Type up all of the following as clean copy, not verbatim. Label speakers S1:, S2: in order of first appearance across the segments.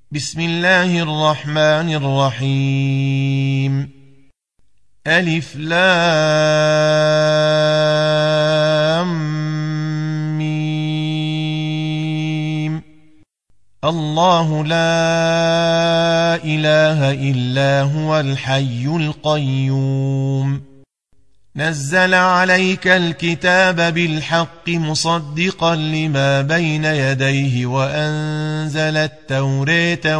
S1: بسم الله الرحمن الرحيم. ألف لام ميم. الله لا إله إلا هو الحي القيوم. نزل عليك الكتاب بالحق مصدقا لما بين يديه وأنزل التوراة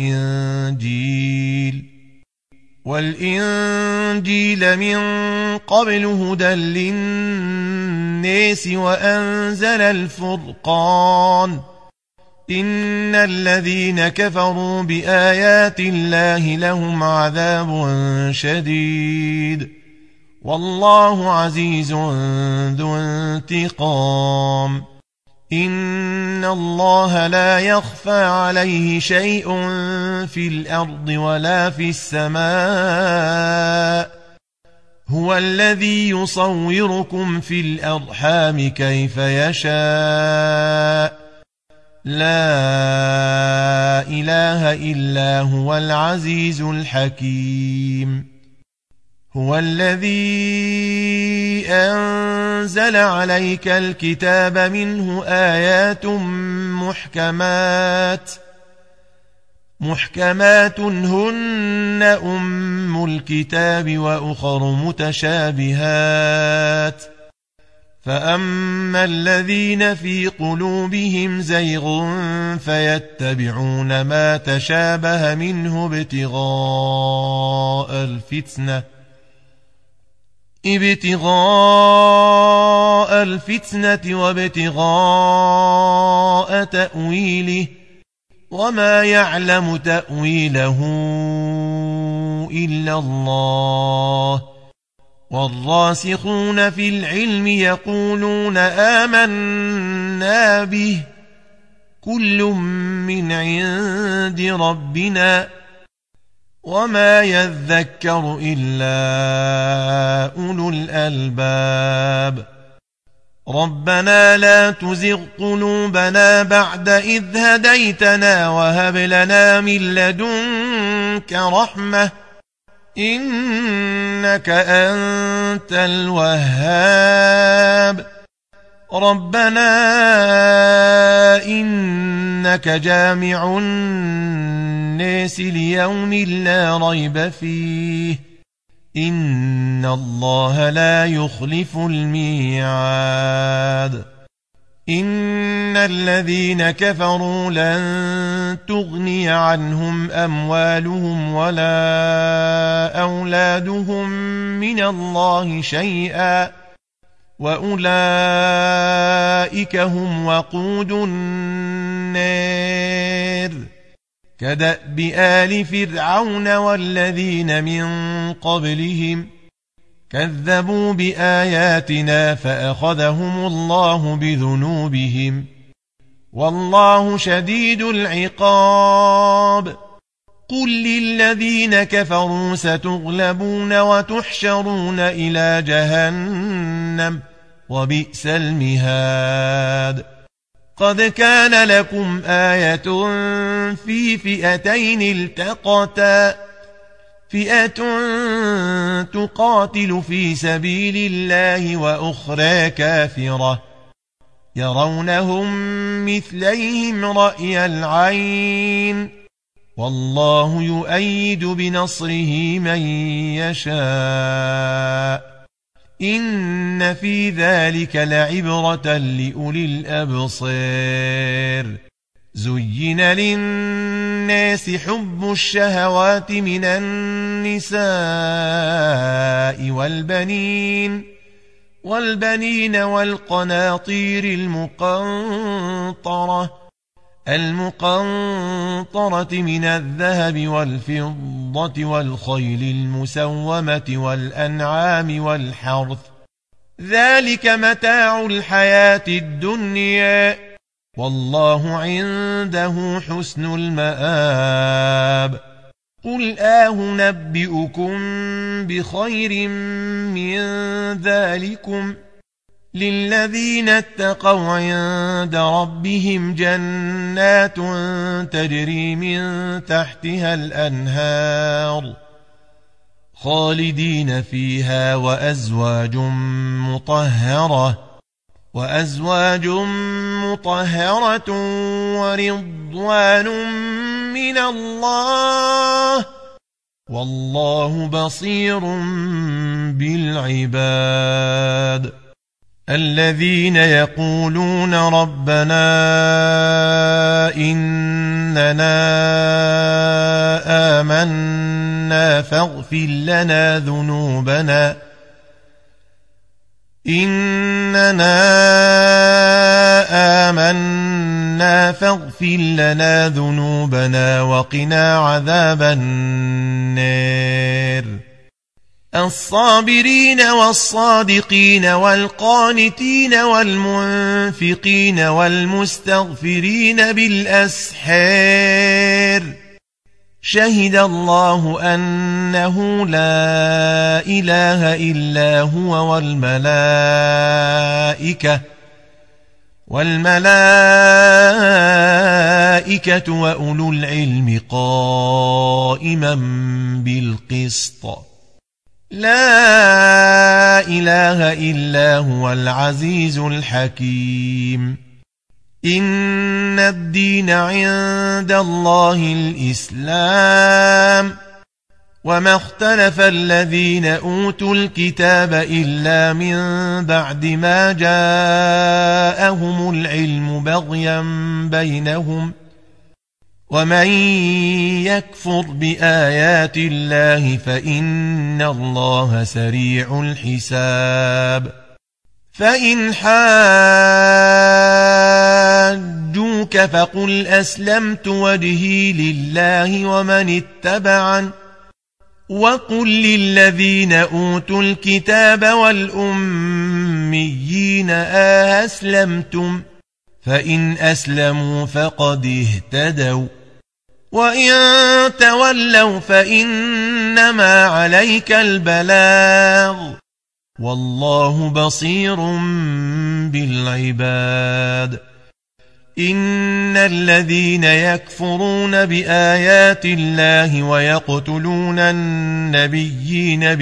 S1: والإنجيل من قبل هدى للناس وأنزل الفرقان. إن الذين كفروا بآيات الله لهم عذاب شديد والله عزيز ذو انتقام. إن الله لا يخفى عليه شيء في الأرض ولا في السماء. هو الذي يصوركم في الأرحام كيف يشاء. لا إله إلا هو العزيز الحكيم. هو الذي أنزل عليك الكتاب منه آيات محكمات هن أم الكتاب وأخر متشابهات. فأما الذين في قلوبهم زيغ فيتبعون ما تشابه منه ابتغاء الفتنة وابتغاء تأويله وما يعلم تأويله إلا الله. والراسخون في العلم يقولون آمنا به كل من عند ربنا وما يذكر إلا أولو الألباب. ربنا لا تزغ قلوبنا بعد إذ هديتنا وهب لنا من لدنك رحمة إنك أنت الوهاب. ربنا إنك جامع الناس ليوم لا ريب فيه إن الله لا يخلف الميعاد. إن الذين كفروا لن تغني عنهم أموالهم ولا أولادهم من الله شيئا وأولئك هم وقود النار. كدأب آل فرعون والذين من قبلهم كذبوا بآياتنا فأخذهم الله بذنوبهم والله شديد العقاب. قل للذين كفروا ستغلبون وتحشرون إلى جهنم وبئس المهاد. قد كان لكم آية في فئتين التقتا فئة تقاتل في سبيل الله وأخرى كافرة يرونهم مثليهم رأي العين والله يؤيد بنصره من يشاء. إن في ذلك لعبرة لأولي الأبصار. زين للناس حب الشهوات من النساء والبنين والقناطير المقنطرة من الذهب والفضة والخيل المسومة والأنعام والحرث ذلك متاع الحياة الدنيا والله عنده حسن المآب. قل نبئكم بخير من ذلكم للذين اتقوا عند ربهم جنات تجري من تحتها الأنهار خالدين فيها وأزواج مطهرة ورضوان من الله والله بصير بالعباد الذين يقولون ربنا إننا آمنا فاغفر لنا ذنوبنا وقنا عذاب النار الصابرين والصادقين والقانتين والمنفقين والمستغفرين بالأسحار شهد الله أنه لا إله إلا هو والملائكة وأولو العلم قائما بالقسط لا إله إلا هو العزيز الحكيم إن الدين عند الله الإسلام وما اختلف الذين أوتوا الكتاب إلا من بعد ما جاءهم العلم بغيا بينهم ومن يكفر بآيات الله فإن الله سريع الحساب فإن حاجوك فقل أسلمت وجهي لله ومن اتبعن وقل للذين أوتوا الكتاب والأميين أسلمتم فإن أسلموا فقد اهتدوا وإن تولوا فإنما عليك البلاغ والله بصير بالعباد إن الذين يكفرون بآيات الله ويقتلون النبيين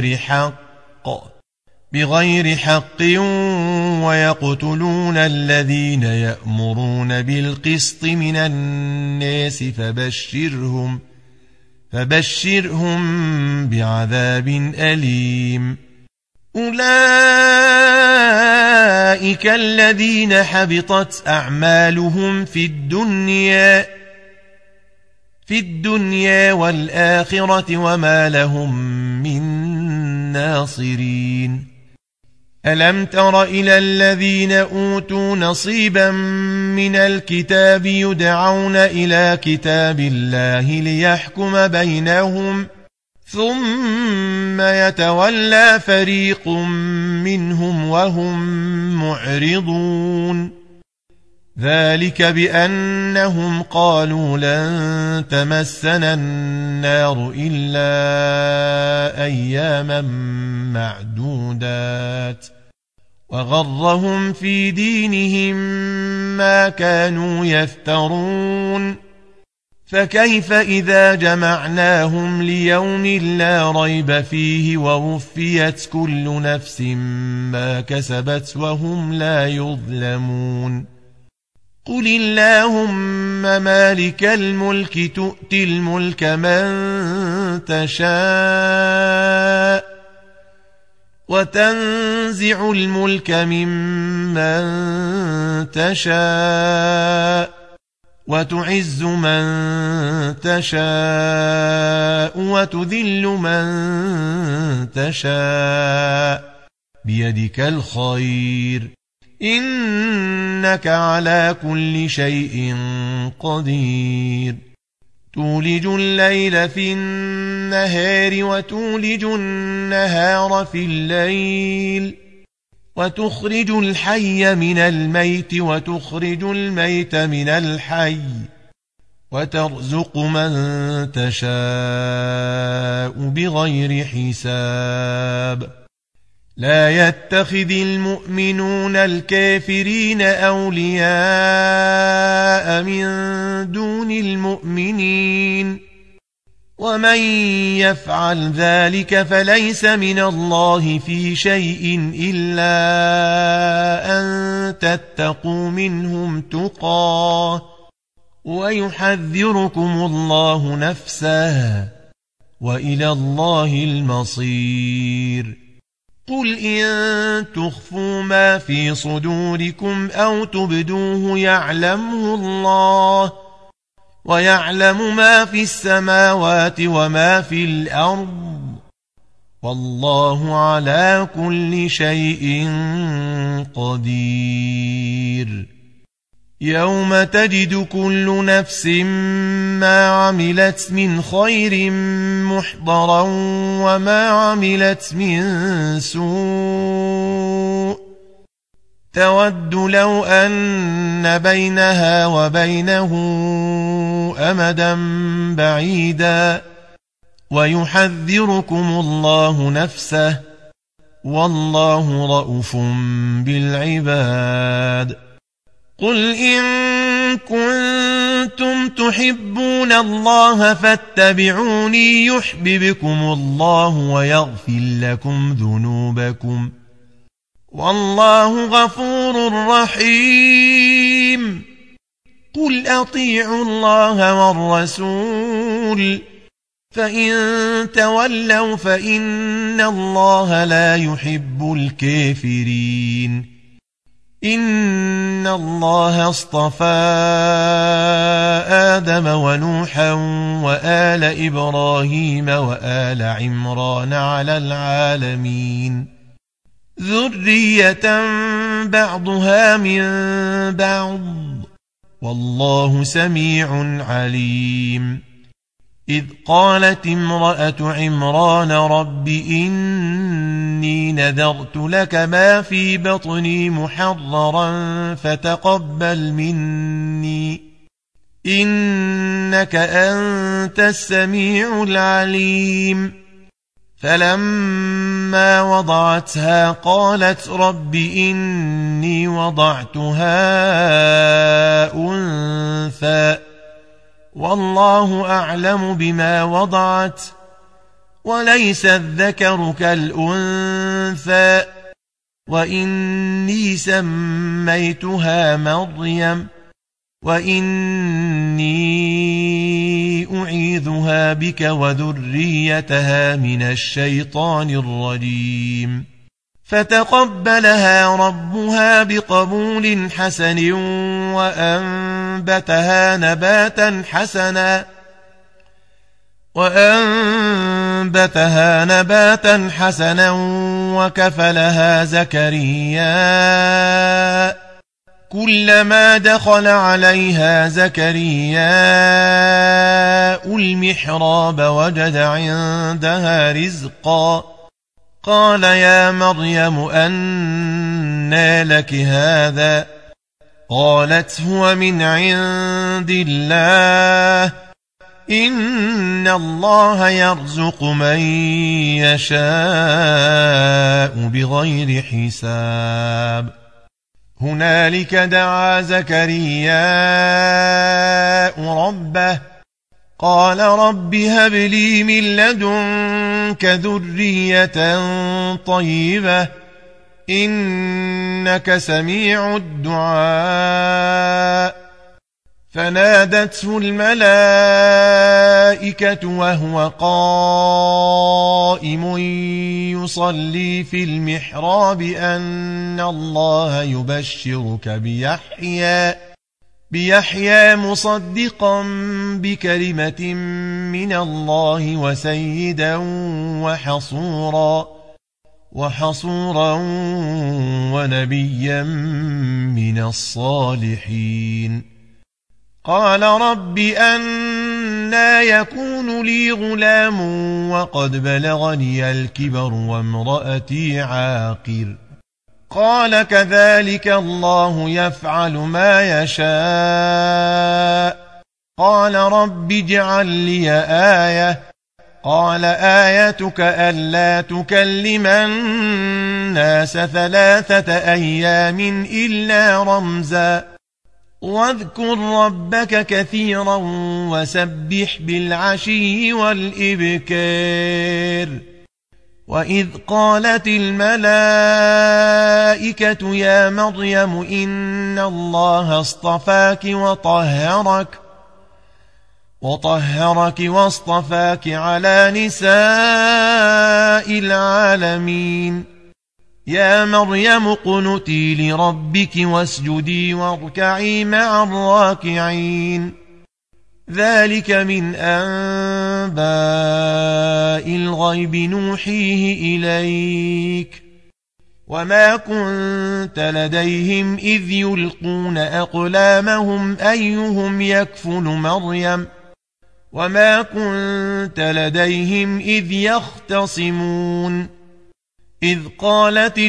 S1: بغير حق ويقتلون الذين يأمرون بالقسط من الناس فبشرهم بعذاب أليم أولئك الذين حبطت أعمالهم في الدنيا والآخرة وما لهم من ناصرين ألم تر إلى الذين أوتوا نصيبا من الكتاب يدعون إلى كتاب الله ليحكم بينهم ثم يتولى فريق منهم وهم معرضون ذلك بأنهم قالوا لن تمسنا النار إلا أياما معدودات وغرهم في دينهم ما كانوا يفترون فكيف إذا جمعناهم ليوم لا ريب فيه ووفيت كل نفس ما كسبت وهم لا يظلمون قل اللهم مالك الملك تؤتي الملك من تشاء وتنزع الملك ممن تشاء وتعز من تشاء وتذل من تشاء بيدك الخير إنك على كل شيء قدير تولج الليل في النهار وتولج النهار في الليل وتخرج الحي من الميت وتخرج الميت من الحي وترزق من تشاء بغير حساب لا يتخذ المؤمنون الكافرين أولياء من دون المؤمنين ومن يفعل ذلك فليس من الله في شيء إلا أن تتقوا منهم تقاه ويحذركم الله نفسه وإلى الله المصير قل إن تخفوا ما في صدوركم أو تبدوه يعلمه الله ويعلم ما في السماوات وما في الأرض والله على كل شيء قدير يوم تجد كل نفس ما عملت من خير محضرا وما عملت من سوء تود لو أن بينها وبينه أمدا بعيدا ويحذركم الله نفسه والله رءوف بالعباد قل إن كنتم تحبون الله فاتبعوني يحببكم الله ويغفر لكم ذنوبكم والله غفور رحيم قل أطيعوا الله والرسول فإن تولوا فإن الله لا يحب الكافرين إن الله اصطفى آدم ونوحا وآل إبراهيم وآل عمران على العالمين ذرية بعضها من بعض والله سميع عليم إذ قالت امرأة عمران رب إني نذرت لك ما في بطني محررا فتقبل مني إنك أنت السميع العليم فلما وضعتها قالت رب إني وضعتها أنثى والله أعلم بما وضعت وليس الذكر كالأنثى وإني سميتها مريم وإني أعيذها بك وذريتها من الشيطان الرجيم فتقبلها ربها بقبول حسن وأنبتها نباتا حسنا وكفلها زكريا كلما دخل عليها زكريا المحراب وجد عندها رزقا قال يا مريم أنى لك هذا قالت هو من عند الله إن الله يرزق من يشاء بغير حساب هنالك دعا زكريا ربه قال رب هب لي من لدنك ذرية طيبة إنك سميع الدعاء فنادته الملائكة وهو قائم يصلي في المحراب أن الله يبشرك بيحيى مصدقا بكلمة من الله وسيدا وحصورا ونبيا من الصالحين قال رب أنى يكون لي غلام وقد بلغني الكبر وامرأتي عاقر قال كذلك الله يفعل ما يشاء قال رب اجعل لي آية قال آيتك ألا تكلم الناس 3 أيام إلا رمزا واذكر ربك كثيرا وسبح بالعشي والإبكار وإذ قالت الملائكة يا مريم إن الله اصطفاك وطهرك واصطفاك على نساء العالمين يا مريم اقنتي لربك واسجدي واركعي مع الراكعين ذلك من أنباء الغيب نوحيه إليك وما كنت لديهم إذ يلقون أقلامهم أيهم يكفل مريم وما كنت لديهم إذ يختصمون إذ قالت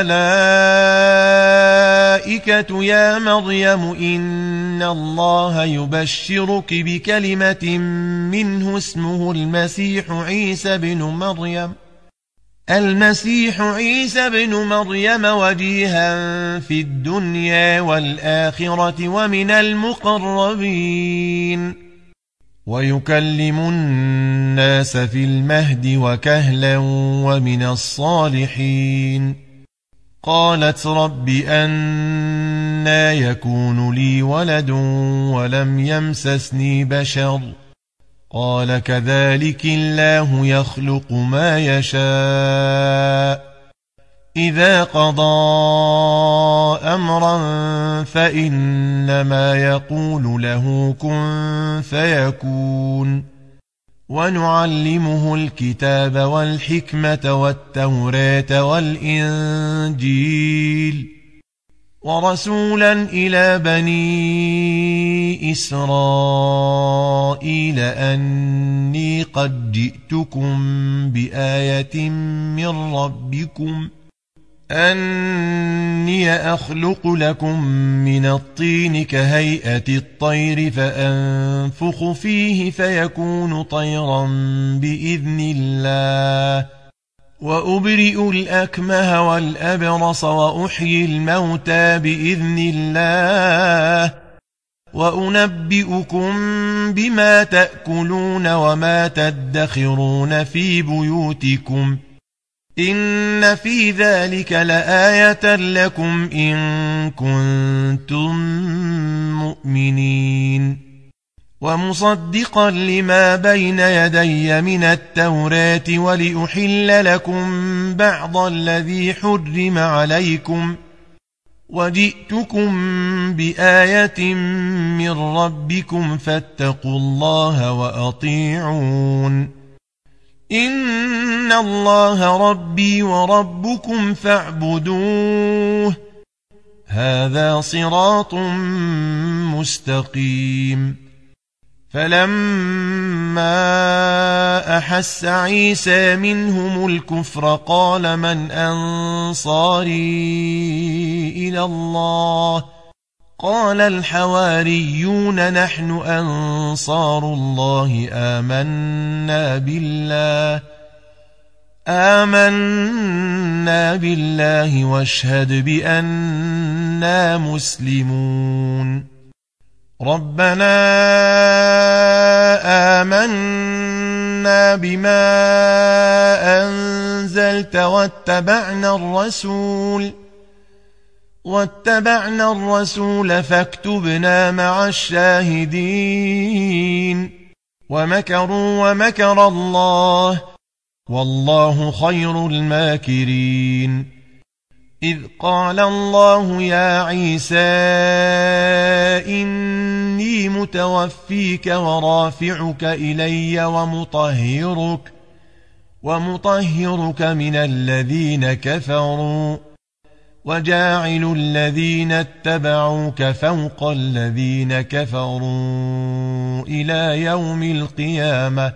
S1: الملائكة يا مريم إن الله يبشرك بكلمة منه اسمه المسيح عيسى بن مريم وجيها في الدنيا والآخرة ومن المقربين ويكلم الناس في المهد وكهلا ومن الصالحين قالت رب أنى يكون لي ولد ولم يمسسني بشر قال كذلك الله يخلق ما يشاء إذا قضى أمرا فإنما يقول له كن فيكون ونعلمه الكتاب والحكمة والتوراة والإنجيل ورسولا إلى بني إسرائيل أني قد جئتكم بآية من ربكم أني أخلق لكم من الطين كهيئة الطير فأنفخ فيه فيكون طيرا بإذن الله وأبرئ الأكمه والأبرص وأحيي الموتى بإذن الله وأنبئكم بما تأكلون وما تدخرون في بيوتكم إن في ذلك لآية لكم إن كنتم مؤمنين ومصدقا لما بين يدي من التوراة ولأحل لكم بعض الذي حرم عليكم وجئتكم بآية من ربكم فاتقوا الله وأطيعون إن الله ربي وربكم فاعبدوه هذا صراط مستقيم فلما أحس عيسى منهم الكفر قال من أنصاري إلى الله قال الحواريون نحن أنصار الله آمنا بالله واشهد بأننا مسلمون ربنا آمنا بما أنزلت واتبعنا الرسول فاكتبنا مع الشاهدين ومكروا ومكر الله والله خير الماكرين إذ قال الله يا عيسى إني متوفيك ورافعك إلي ومطهرك من الذين كفروا وجاعل الذين اتبعوك فوق الذين كفروا إلى يوم القيامة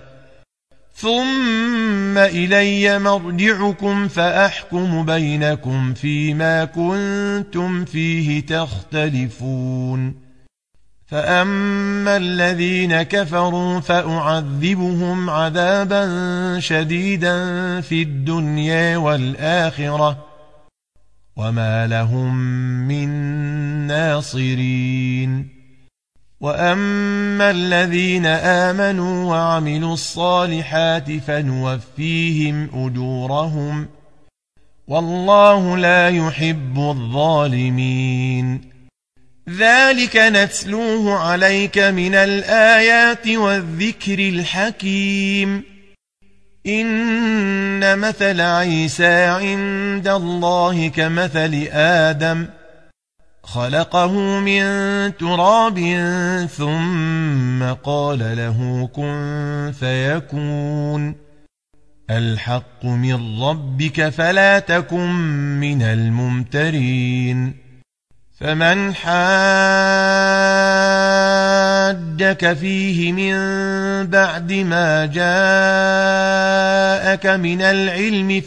S1: ثم إلي مرجعكم فأحكم بينكم فيما كنتم فيه تختلفون فأما الذين كفروا فأعذبهم عذابا شديدا في الدنيا والآخرة وما لهم من ناصرين وأما الذين آمنوا وعملوا الصالحات فنوفيهم أجورهم والله لا يحب الظالمين ذلك نتلوه عليك من الآيات والذكر الحكيم إن مثل عيسى عند الله كمثل آدم خلقه من تراب ثم قال له كن فيكون الحق من ربك فلا تكن من الممترين فمن حاجك فيه من بعد ما جاءك من العلم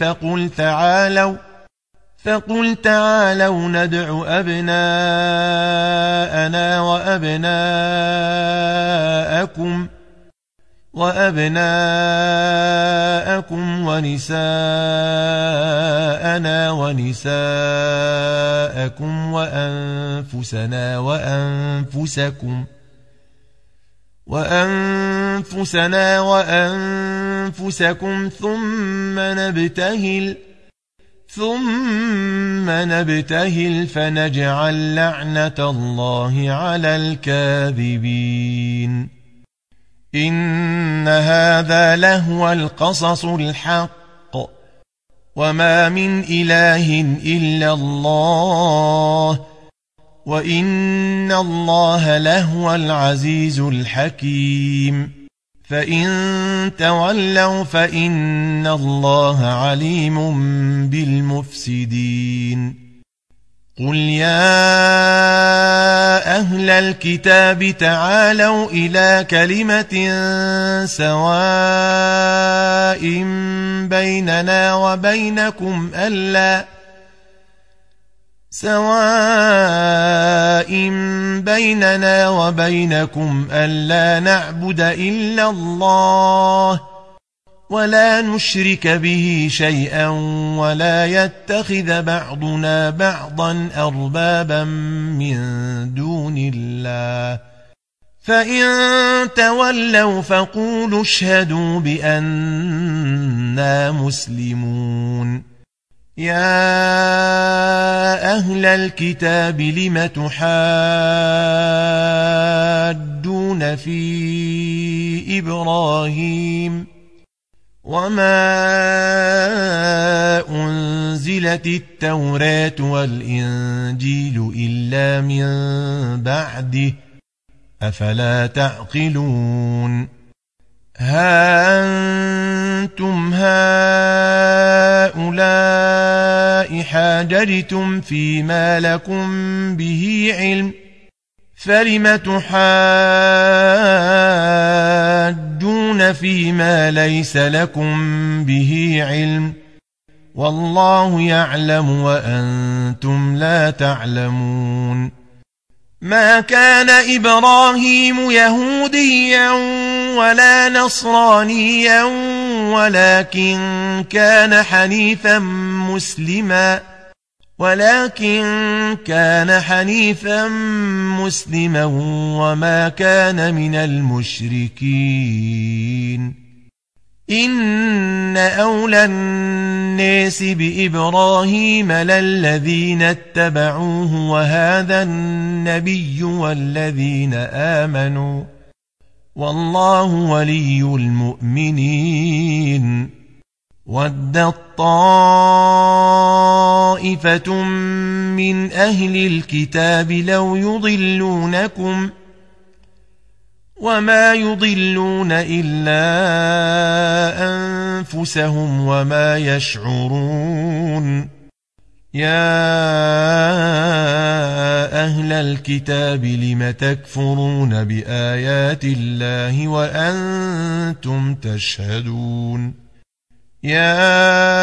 S1: فقل تعالوا ندع أبناءنا وأبناءكم ونساءنا ونساءكم وأنفسنا وأنفسكم ثم نبتهل فنجعل لعنة الله على الكاذبين إن هذا لهو القصص الحق وما من إله إلا الله وإن الله لهو العزيز الحكيم فإن تولوا فإن الله عليم بالمفسدين قل يا أهل الكتاب تعالوا إلى كلمة سواء بيننا وبينكم ألا نعبد إلا الله ولا نشرك به شيئا ولا يتخذ بعضنا بعضا أربابا من دون الله فإن تولوا فقولوا اشهدوا بأننا مسلمون يا أهل الكتاب لم تحاجون في إبراهيم وما أنزلت التوراة والإنجيل إلا من بعده أفلا تعقلون ها أنتم هؤلاء حاججتم فيما لكم به علم فلم تحاجون فيما ليس لكم به علم والله يعلم وأنتم لا تعلمون ما كان إبراهيم يهوديا ولا نصرانيا ولكن كان حنيفا مسلما وما كان من المشركين إن أولى الناس بإبراهيم للذين اتبعوه وهذا النبي والذين آمنوا والله ولي المؤمنين ودت طائفة من أهل الكتاب لو يضلونكم وما يضلون إلا أنفسهم وما يشعرون يا أهل الكتاب لم تكفرون بآيات الله وأنتم تشهدون يا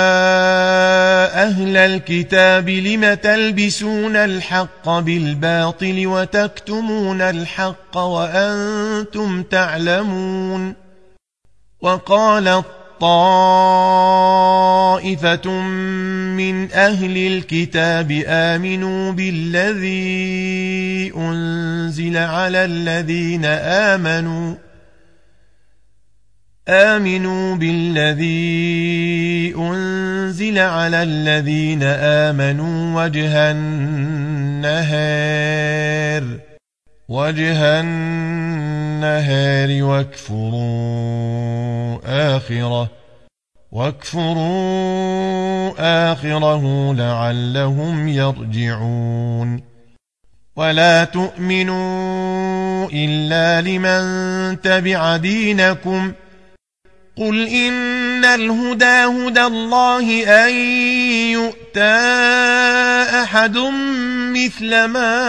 S1: أهل الكتاب لم تلبسون الحق بالباطل وتكتمون الحق وأنتم تعلمون وقالت طائفة من أهل الكتاب آمنوا بالذي أنزل على الذين آمنوا وجه النهار واكفروا آخره لعلهم يرجعون ولا تؤمنوا إلا لمن تبع دينكم قل إن الهدى هدى الله أن يؤتى أحد مثل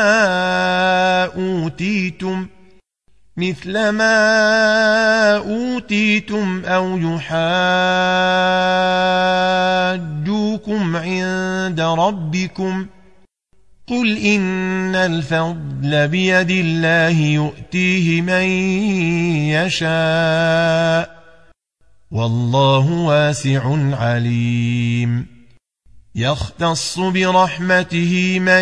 S1: ما أوتيتم أو يحاجوكم عند ربكم قل إن الفضل بيد الله يؤتيه من يشاء والله واسع عليم يختص برحمته من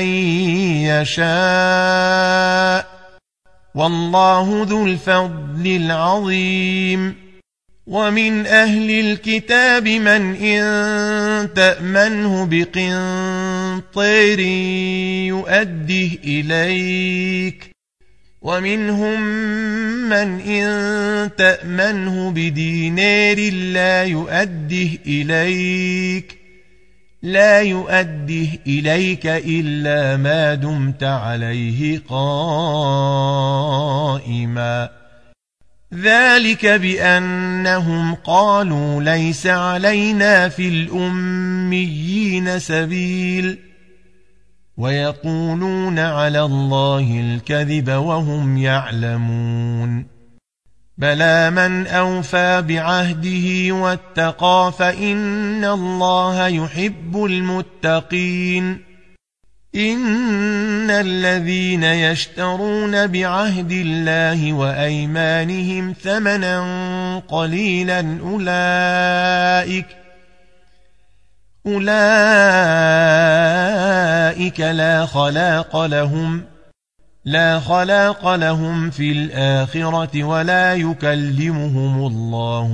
S1: يشاء والله ذو الفضل العظيم ومن أهل الكتاب من إن تأمنه بقنطير يؤده إليك ومنهم من إن تأمنه بدينار لا يؤده إليك إلا ما دمت عليه قائما ذلك بأنهم قالوا ليس علينا في الأميين سبيل ويقولون على الله الكذب وهم يعلمون بلى من أوفى بعهده واتقى فإن الله يحب المتقين إن الذين يشترون بعهد الله وأيمانهم ثمنا قليلا أولئك لا خلاق لهم في الآخرة ولا يكلمهم الله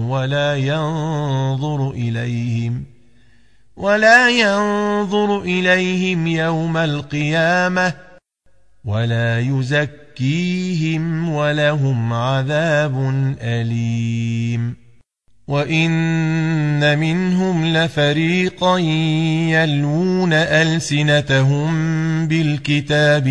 S1: ولا ينظر إليهم يوم القيامة ولا يزكيهم ولهم عذاب أليم وإن منهم لفريقا يلوون ألسنتهم بالكتاب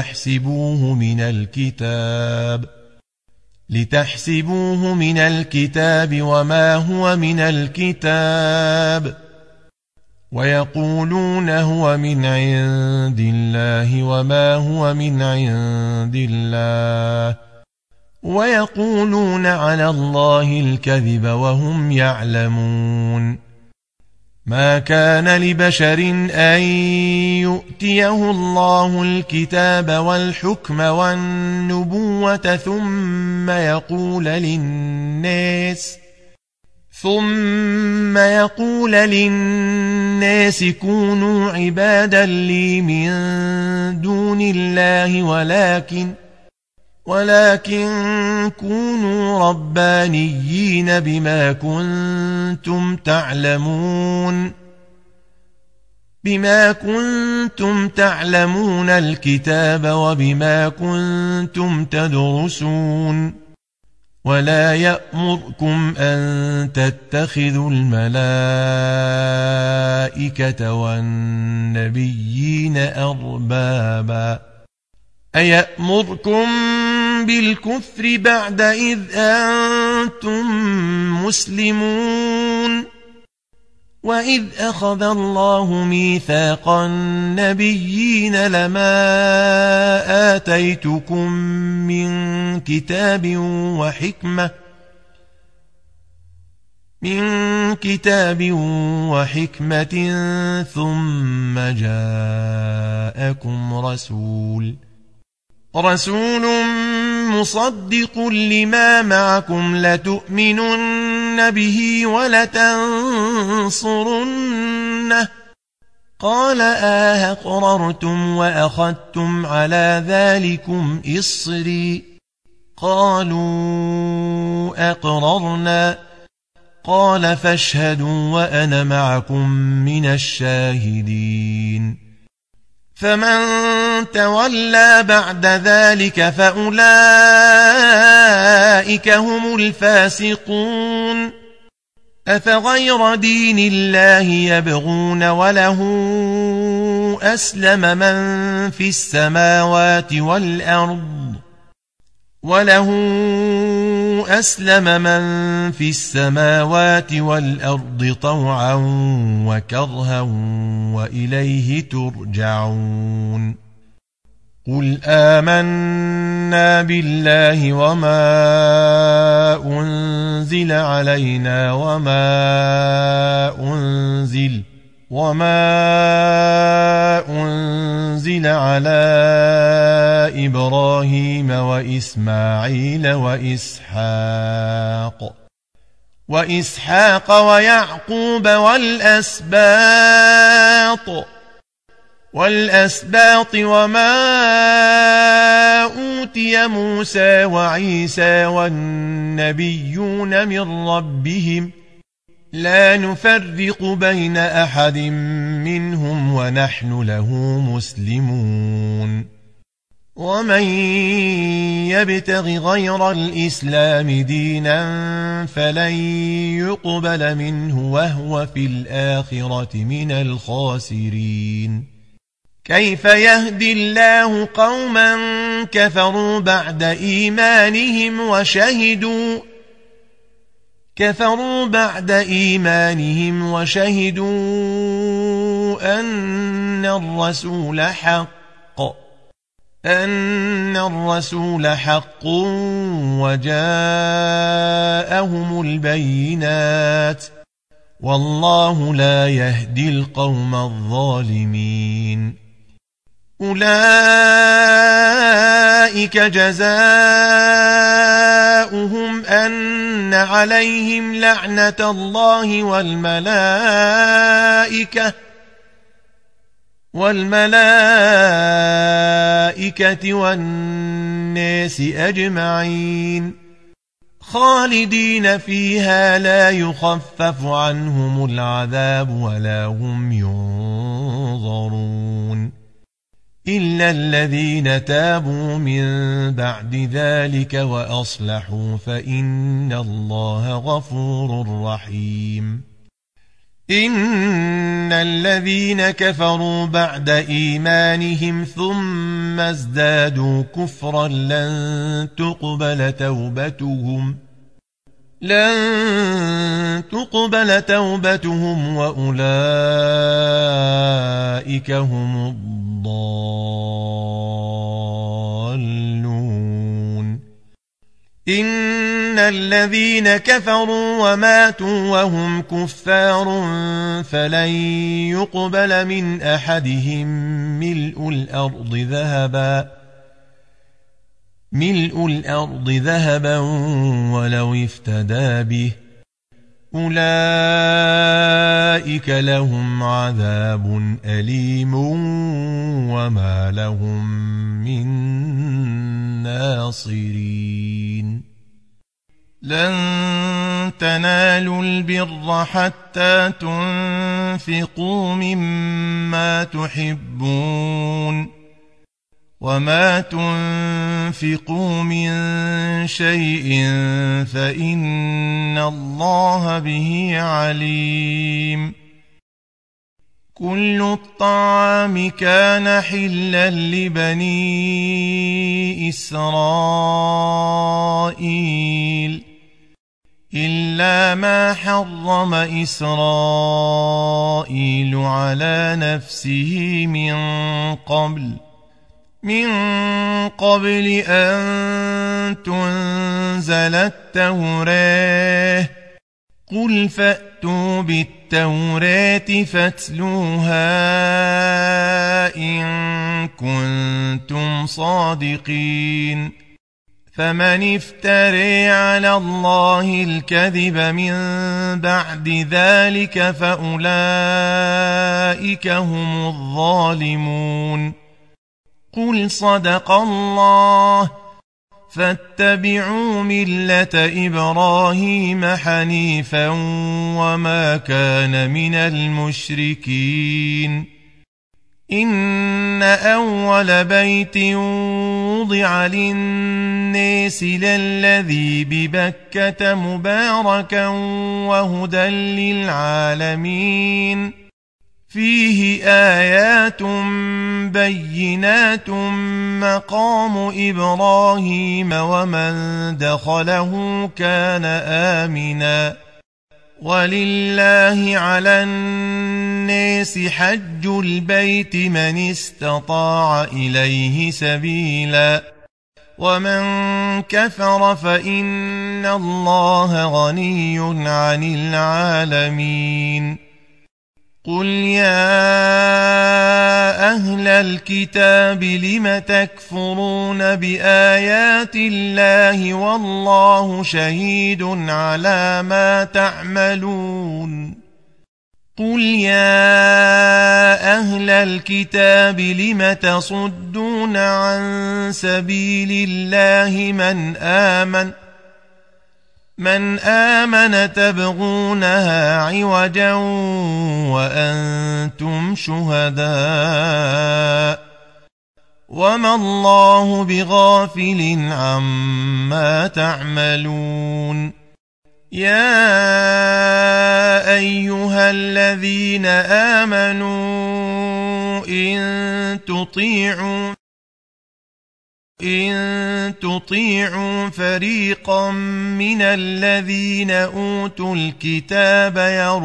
S1: لتحسبوه من الكتاب وما هو من الكتاب ويقولون هو من عند الله وما هو من عند الله ويقولون على الله الكذب وهم يعلمون ما كان لبشر أن يؤتيه الله الكتاب والحكم والنبوة ثم يقول للناس كونوا عبادا لي من دون الله ولكن كونوا ربانيين بما كنتم تعلمون الكتاب وبما كنتم تدرسون ولا يأمركم أن تتخذوا الملائكة والنبيين أربابا أيأمركم بالكفر بعد إذ أنتم مسلمون وإذ أخذ الله ميثاق النبيين لما آتيتكم من كتاب من كتاب وحكمة ثم جاءكم رسول مصدق لما معكم لتؤمنن به ولتنصرنه قال أقررتم وأخذتم على ذلكم إصري قالوا أقررنا قال فاشهدوا وأنا معكم من الشاهدين فمن تولى بعد ذلك فأولئك هم الفاسقون أفغير دين الله يبغون وله أسلم من في السماوات والأرض طوعا وكرها وإليه ترجعون قل آمنا بالله وما أنزل علينا وما أنزل على إبراهيم وإسماعيل وإسحاق ويعقوب والأسباط وما أوتي موسى وعيسى والنبيون من ربهم لا نفرق بين أحد منهم ونحن له مسلمون ومن يبتغ غير الإسلام دينا فلن يقبل منه وهو في الآخرة من الخاسرين كيف يهدي الله قوما كفروا بعد إيمانهم وشهدوا أن الرسول حق وجاءهم البينات والله لا يهدي القوم الظالمين أولئك جزاؤهم أن عليهم لعنة الله والملائكة والناس أجمعين خالدين فيها لا يخفف عنهم العذاب ولا هم ينظرون إلا الذين تابوا من بعد ذلك وأصلحوا فإن الله غفور رحيم إن الذين كفروا بعد إيمانهم ثم ازدادوا كفرا لن تقبل توبتهم وأولئك هم الضالون إن الذين كفروا وماتوا وهم كفار فلن يقبل من أحدهم ملء الأرض ذهبا ولو افتدى به أولئك لهم عذاب أليم وما لهم من ناصرين لن تنالوا البر حتى تنفقوا مما تحبون وما تنفقوا من شيء فإن الله به عليم كل الطعام كان حلا لبني إسرائيل إلا ما حرم إسرائيل على نفسه من قبل أن تنزل التوراة قل فأتوا بالتوراة فاتلوها إن كنتم صادقين فمن افتري على الله الكذب من بعد ذلك فأولئك هم الظالمون قل صدق الله فاتبعوا ملة إبراهيم حنيفا وما كان من المشركين إن أول بيت وضع للناس للذي ببكة مباركا وهدى للعالمين فيه آيات بينات مقام إبراهيم ومن دخله كان آمنا ولله على الناس حج البيت من استطاع إليه سبيلا ومن كفر فإن الله غني عن العالمين قل يا أهل الكتاب لم تكفرون بآيات الله والله شهيد على ما تعملون قل يا أهل الكتاب لم تصدون عن سبيل الله من آمن تبغونها عوجا وأنتم شهداء وما الله بغافل عما تعملون يا أيها الذين آمنوا إن تطيعوا فريقا من الذين أوتوا الكتاب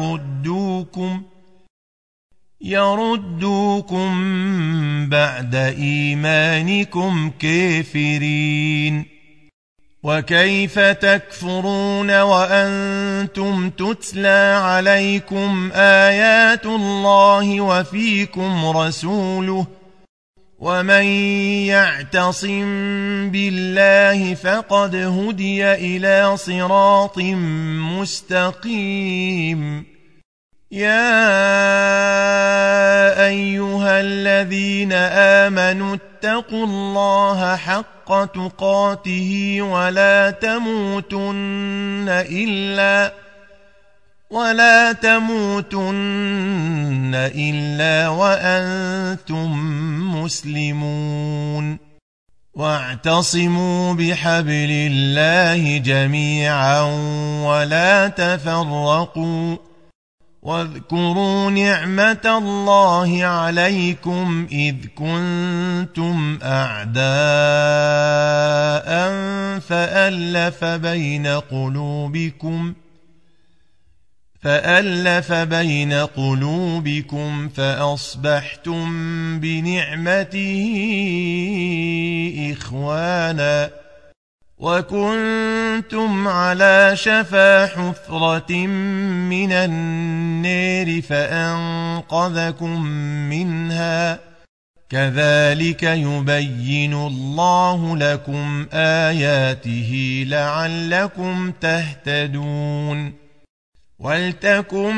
S1: يردوكم بعد إيمانكم كافرين وكيف تكفرون وأنتم تتلى عليكم آيات الله وفيكم رسوله ومن يعتصم بالله فقد هدي إلى صراط مستقيم يا أيها الذين آمنوا اتقوا الله حق تقاته ولا تموتن إلا وأنتم مسلمون واعتصموا بحبل الله جميعا ولا تفرقوا واذكروا نعمة الله عليكم إذ كنتم أعداء فألف بين قلوبكم فأصبحتم بنعمته إخوانا وكنتم على شفا حفرة من النار فأنقذكم منها كذلك يبين الله لكم آياته لعلكم تهتدون ولتكن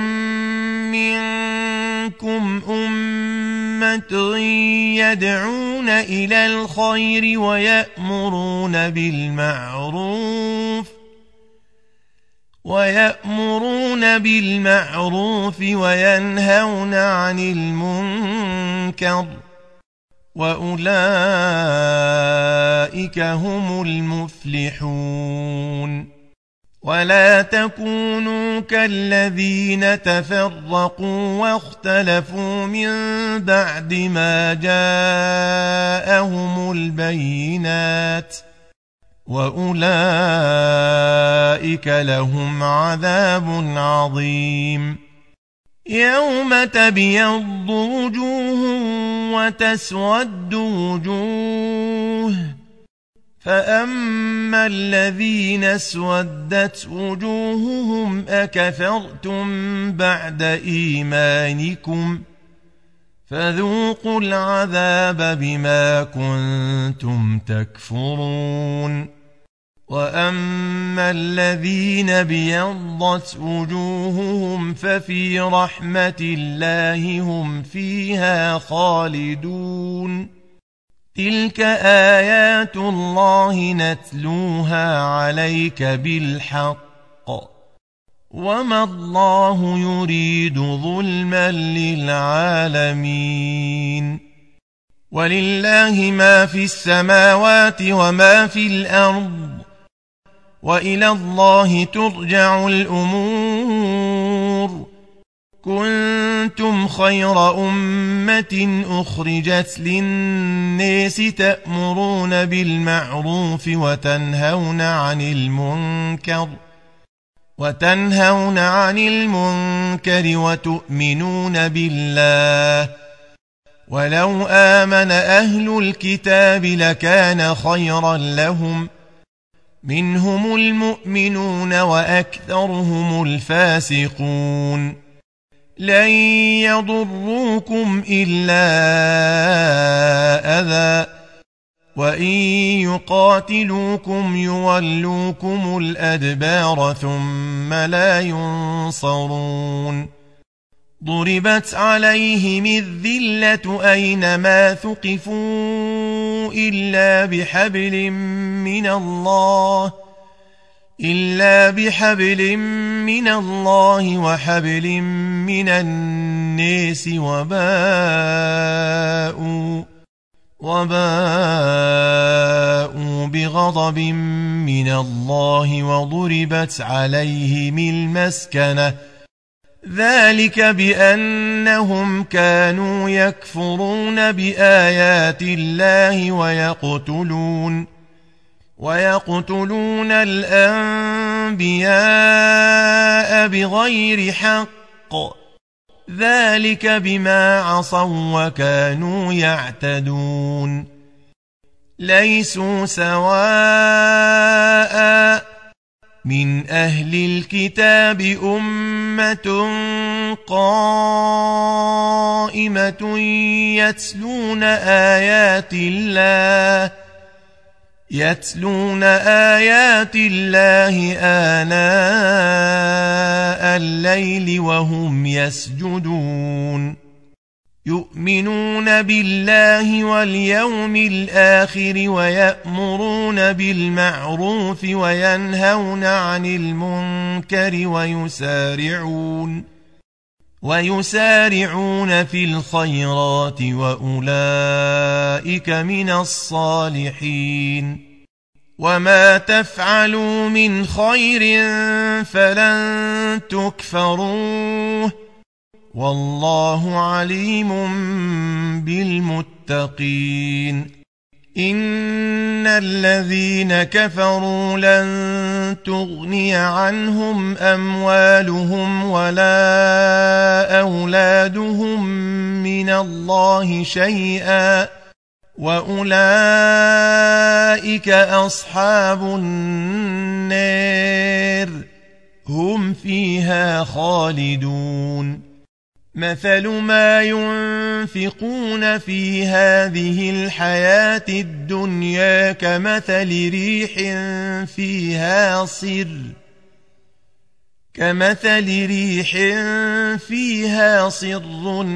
S1: منكم أمة يدعون إلى الخير ويأمرون بالمعروف وينهون عن المنكر وأولئك هم المفلحون ولا تكونوا كالذين تفرقوا واختلفوا من بعد ما جاءهم البينات وأولئك لهم عذاب عظيم يوم تبيض وجوه وتسود وجوه فأما الذين اسودت وجوههم أكفرتم بعد إيمانكم فذوقوا العذاب بما كنتم تكفرون وأما الذين ابيضت وجوههم ففي رحمة الله هم فيها خالدون تلك آيات الله نتلوها عليك بالحق وما الله يريد ظلما للعالمين ولله ما في السماوات وما في الأرض وإلى الله ترجع الأمور كنتم خير أمة أخرجت للناس تأمرون بالمعروف وتنهون عن المنكر وتؤمنون بالله ولو آمن أهل الكتاب لكان خيرا لهم منهم المؤمنون وأكثرهم الفاسقون لن يضروكم إلا أذى وإن يقاتلوكم يولوكم الأدبار ثم لا ينصرون ضربت عليهم الذلة أينما ثقفوا إلا بحبل من الله وحبل من الناس وباءوا بغضب من الله وضربت عليهم المسكنة ذلك بأنهم كانوا يكفرون بآيات الله ويقتلون الأنبياء بغير حق ذلك بما عصوا وكانوا يعتدون ليسوا سواء من أهل الكتاب أمة قائمة يتلون آيات الله آناء الليل وهم يسجدون يؤمنون بالله واليوم الآخر ويأمرون بالمعروف وينهون عن المنكر ويسارعون في الخيرات وأولئك من الصالحين وما تفعلوا من خير فلن تكفروه والله عليم بالمتقين إن الذين كفروا لن تغني عنهم أموالهم ولا أولادهم من الله شيئا وأولئك أصحاب النار هم فيها خالدون مثل ما ينفقون في هذه الحياة الدنيا كمثل ريح فيها صر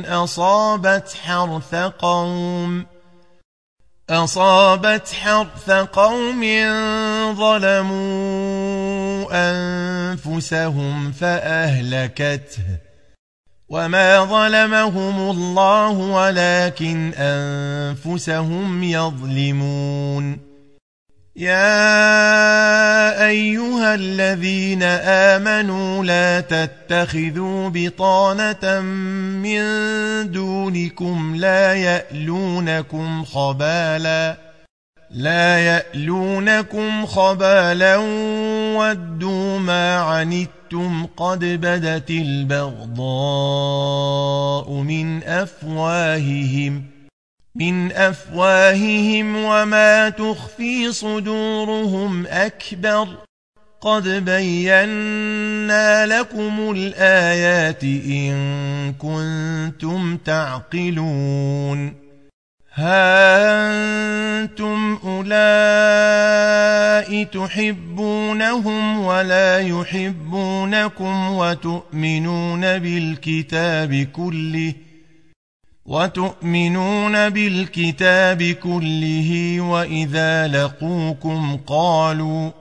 S1: أصابت حرث قوم ظلموا أنفسهم فأهلكته وما ظلمهم الله ولكن أنفسهم يظلمون يا أيها الذين آمنوا لا تتخذوا بطانة من دونكم لا يألونكم خبالا ودوا ما عنتم قد بدت البغضاء من أفواههم من أفواههم وما تخفي صدورهم أكبر قد بينا لكم الآيات إن كنتم تعقلون ها أنتم أولئك تحبونهم ولا يحبونكم وتؤمنون بالكتاب كله وإذا لقوكم قالوا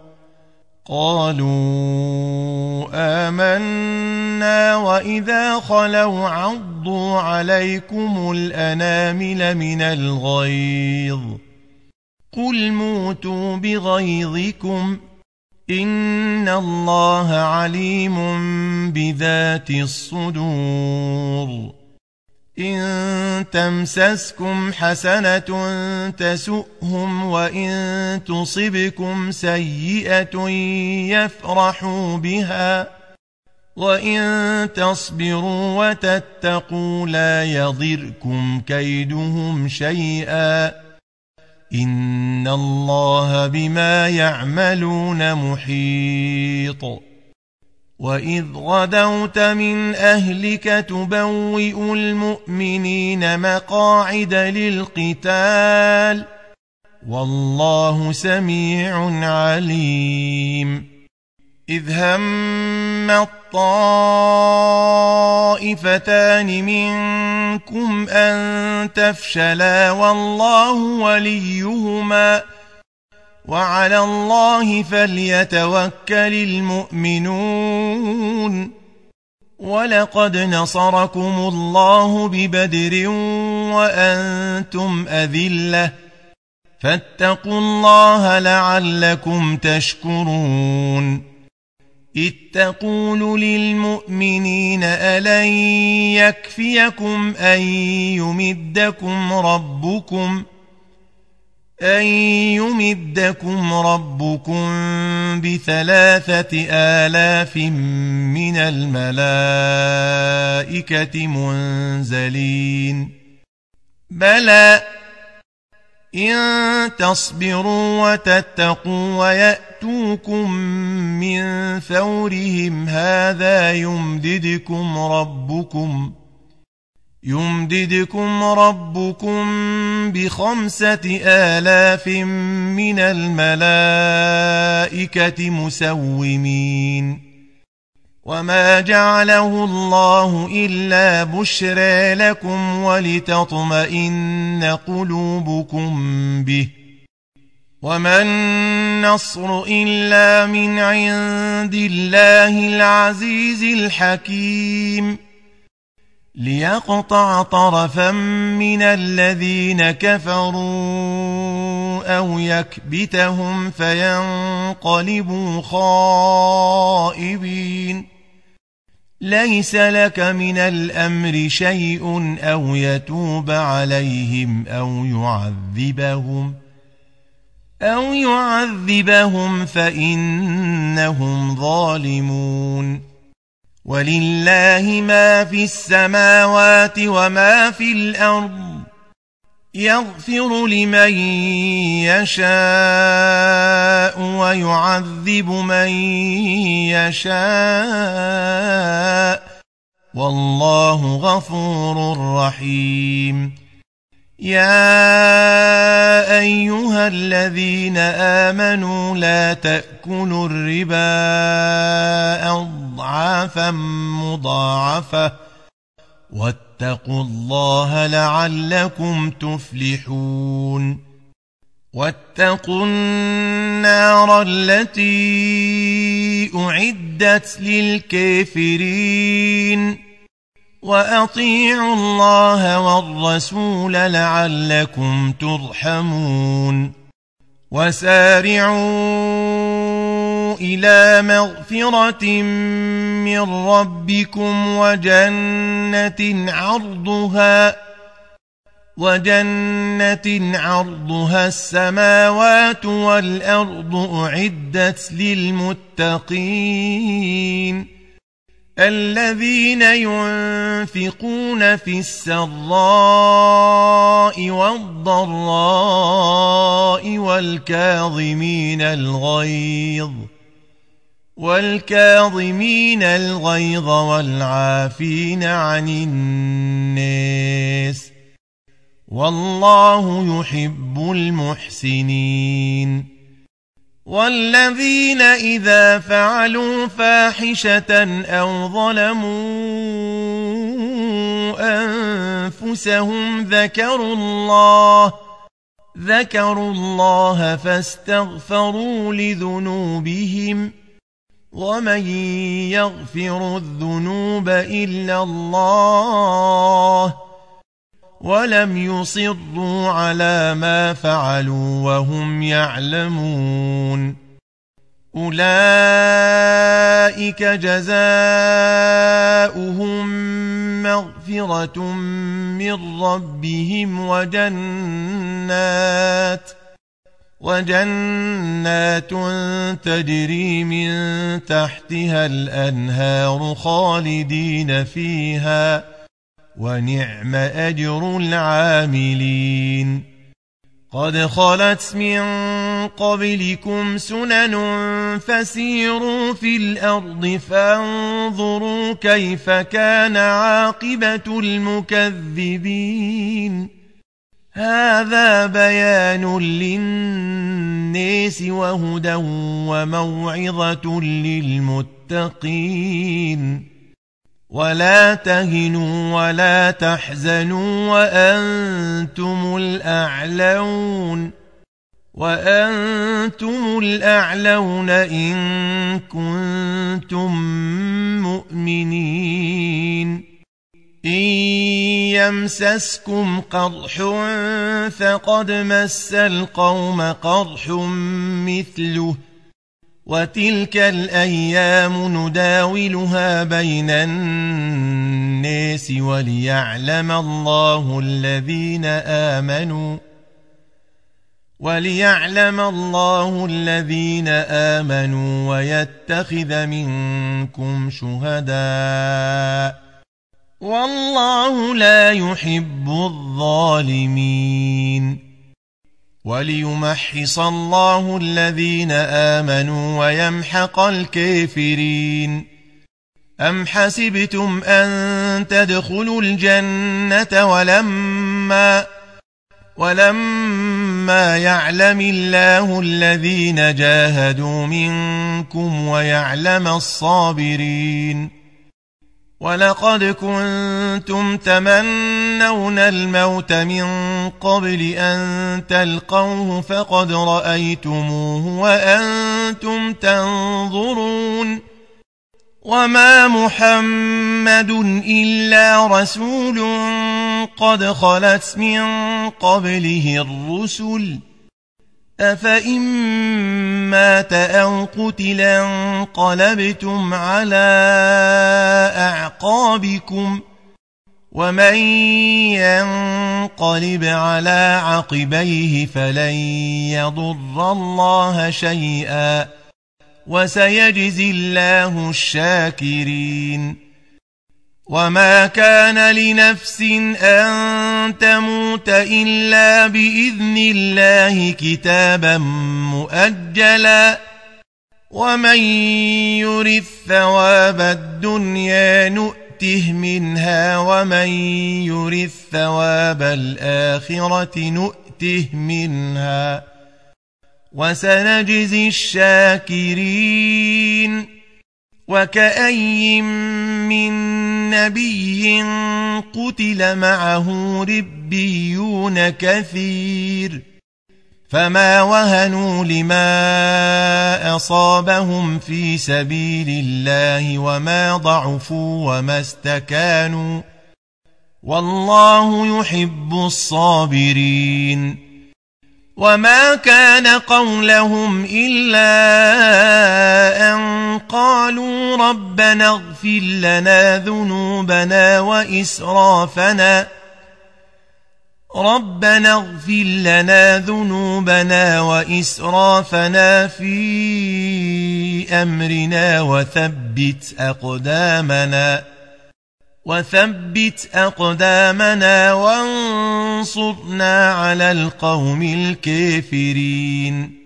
S1: آمنا وإذا خلوا عضوا عليكم الأنامل من الغيظ قل موتوا بغيظكم إن الله عليم بذات الصدور إن تمسسكم حسنة تسؤهم وإن تصبكم سيئة يفرحوا بها وإن تصبروا وتتقوا لا يضركم كيدهم شيئا إن الله بما يعملون محيط وإذ غدوت من أهلك تبوئ المؤمنين مقاعد للقتال والله سميع عليم إذ هم الطائفتان منكم أن تفشلا والله وليهما وعلى الله فليتوكل المؤمنون ولقد نصركم الله ببدر وأنتم أذلة فاتقوا الله لعلكم تشكرون إذ تقول للمؤمنين ألن يكفيكم أن يمدكم ربكم ب3,000 من الملائكة منزلين بلى إن تصبروا وتتقوا ويأتوكم من فورهم هذا يمددكم ربكم ب5,000 من الملائكة مسومين وما جعله الله إلا بشرى لكم ولتطمئن قلوبكم به وما النصر إلا من عند الله العزيز الحكيم ليقطع طرفا من الذين كفروا أو يكبتهم فينقلبوا خائبين ليس لك من الأمر شيء أو يتوب عليهم أو يعذبهم فإنهم ظالمون ولله ما في السماوات وما في الأرض يغفر لمن يشاء ويعذب من يشاء والله غفور رحيم يا أيها الذين آمنوا لا تأكلوا الربا أضعافا مضاعفة واتقوا الله لعلكم تفلحون واتقوا النار التي أعدت للكافرين وأطيعوا الله والرسول لعلكم ترحمون وسارعوا إلى مغفرة من ربكم وجنة عرضها السماوات والأرض أعدت للمتقين الذين ينفقون في السراء والضراء والكاظمين الغيظ والعافين عن الناس والله يحب المحسنين والذين إذا فعلوا فاحشة أو ظلموا أنفسهم ذكروا الله فاستغفروا لذنوبهم ومن يغفر الذنوب إلا الله ولم يصروا على ما فعلوا وهم يعلمون أولئك جزاؤهم مغفرة من ربهم وجنات تجري من تحتها الأنهار خالدين فيها ونعم أجر العاملين قد خلت من قبلكم سنن فسيروا في الأرض فانظروا كيف كان عاقبة المكذبين هذا بيان للناس وهدى وموعظة للمتقين ولا تهنوا ولا تحزنوا وأنتم الأعلون إن كنتم مؤمنين إن يمسسكم قرح فقد مس القوم قرح مثله وتلك الأيام نداولها بين الناس وليعلم الله الذين آمنوا ويتخذ منكم شهداء والله لا يحب الظالمين وليمحص الله الذين آمنوا ويمحق الكافرين أم حسبتم أن تدخلوا الجنة ولما يعلم الله الذين جاهدوا منكم ويعلم الصابرين ولقد كنتم تمنون الموت من قبل أن تلقوه فقد رأيتموه وأنتم تنظرون وما محمد إلا رسول قد خلت من قبله الرسل أفإن مات أو قتل انقلبتم على أعقابكم ومن ينقلب على عقبيه فلن يضر الله شيئا وسيجزي الله الشاكرين وما كان لنفس أن تموت إلا بإذن الله كتابا مؤجلا ومن يرد ثواب الدنيا نؤته منها ومن يرد ثواب الآخرة نؤته منها وسنجزي الشاكرين وكأي من نبي قتل معه ربيون كثير فما وهنوا لما أصابهم في سبيل الله وما ضعفوا وما استكانوا والله يحب الصابرين وما كان قولهم إلا أن قالوا ربنا اغفر لنا ذنوبنا ربنا اغفر لنا ذنوبنا وإسرافنا في أمرنا وثبت أقدامنا وانصرنا على القوم الكافرين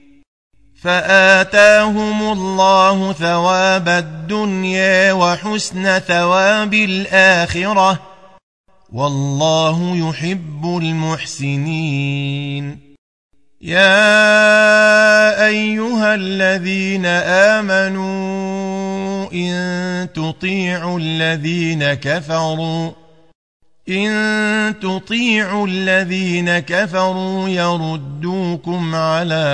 S1: فآتاهم الله ثواب الدنيا وحسن ثواب الآخرة والله يحب المحسنين يا أيها الذين آمنوا إن تطيعوا الذين كفروا يردوكم على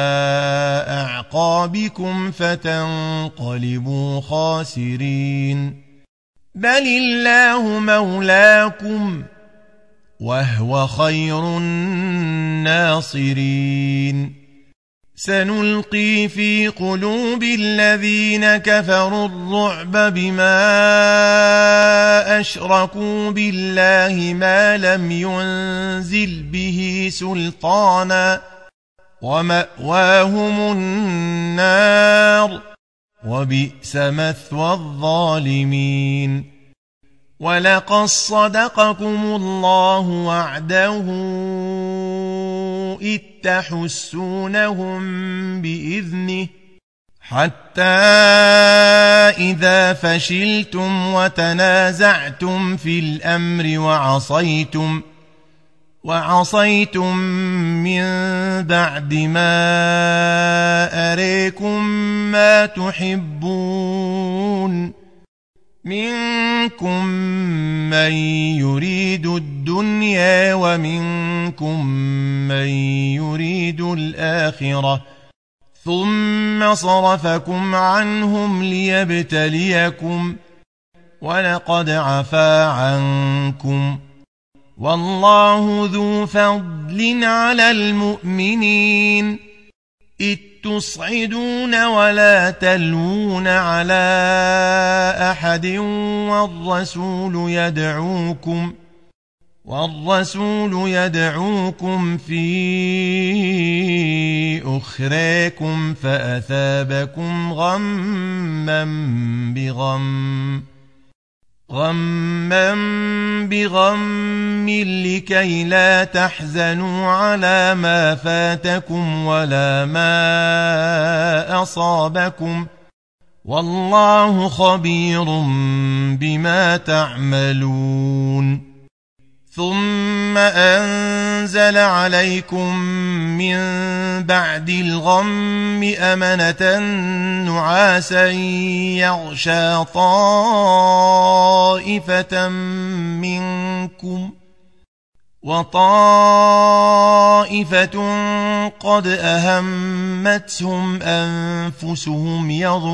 S1: أعقابكم فتنقلبوا خاسرين بل الله مولاكم وهو خير الناصرين سنلقي في قلوب الذين كفروا الرعب بما أشركوا بالله ما لم ينزل به سلطانا ومأواهم النار وبئس مثوى الظالمين ولقد صدقكم الله وعده إذ تحسونهم بإذنه حتى إذا فشلتم وتنازعتم في الأمر وعصيتم من بعد ما أريكم ما تحبون منكم من يريد الدنيا ومنكم من يريد الآخرة ثم صرفكم عنهم ليبتليكم ولقد عفا عنكم والله ذو فضل على المؤمنين إذ تصعدون ولا تلوون على أحد والرسول يدعوكم في أخراكم فأثابكم غما بغم لكي لا تحزنوا على ما فاتكم ولا ما أصابكم والله خبير بما تعملون ثم أنزل عليكم من بعد الغم أمنة نعاسا يغشى طائفة منكم وطائفة قد أهمتهم أنفسهم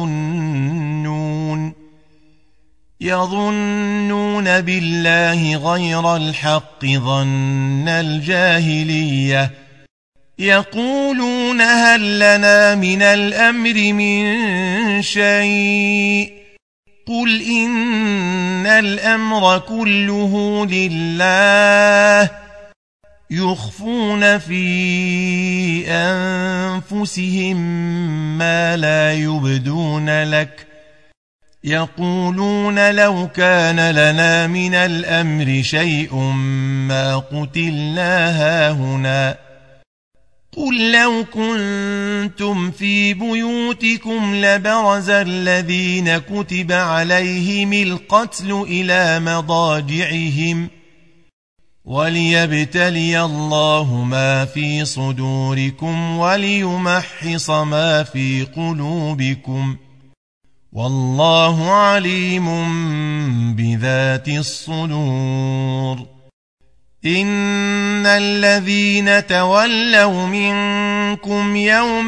S1: يظنون بالله غير الحق ظن الجاهلية يقولون هل لنا من الأمر من شيء قل إن الأمر كله لله يخفون في أنفسهم ما لا يبدون لك يقولون لو كان لنا من الأمر شيء ما قتلنا هاهنا قل لو كنتم في بيوتكم لبرز الذين كتب عليهم القتل إلى مضاجعهم وليبتلي الله ما في صدوركم وليمحص ما في قلوبكم والله عليم بذات الصدور إن الذين تولوا منكم يوم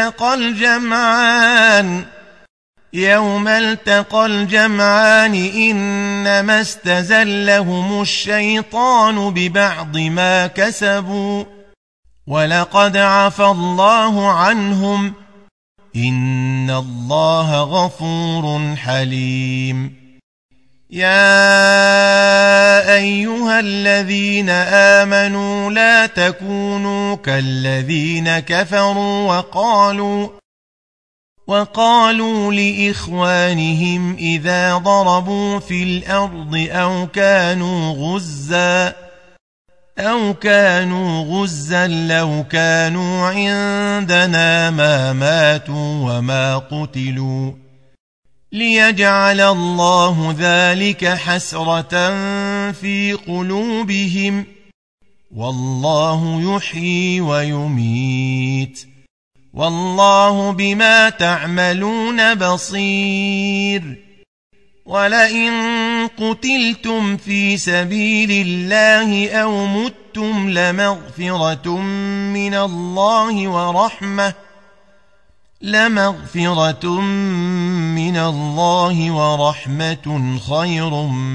S1: التقى الجمعان إنما استزلهم الشيطان ببعض ما كسبوا ولقد عفى الله عنهم إن الله غفور حليم يا أيها الذين آمنوا لا تكونوا كالذين كفروا وقالوا لإخوانهم إذا ضربوا في الأرض أو كانوا غزا لو كانوا عندنا ما ماتوا وما قتلوا ليجعل الله ذلك حسرة في قلوبهم والله يحيي ويميت والله بما تعملون بصير ولئن قتلتم في سبيل الله أو متم لمغفرة من الله ورحمة خير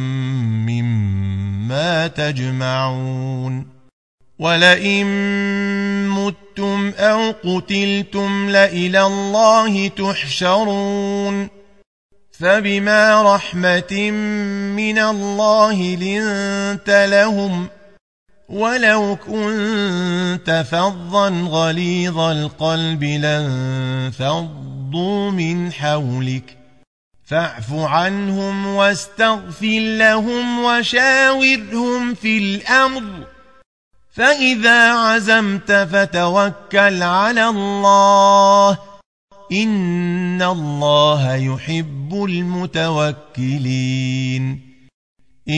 S1: مما تجمعون ولئن متم أو قتلتم لإلى الله تحشرون فبما رحمة من الله لنت لهم ولو كنت فظا غليظ القلب لانفضوا من حولك فاعف عنهم واستغفر لهم وشاورهم في الأمر فإذا عزمت فتوكل على الله إن الله يحب المتوكلين إن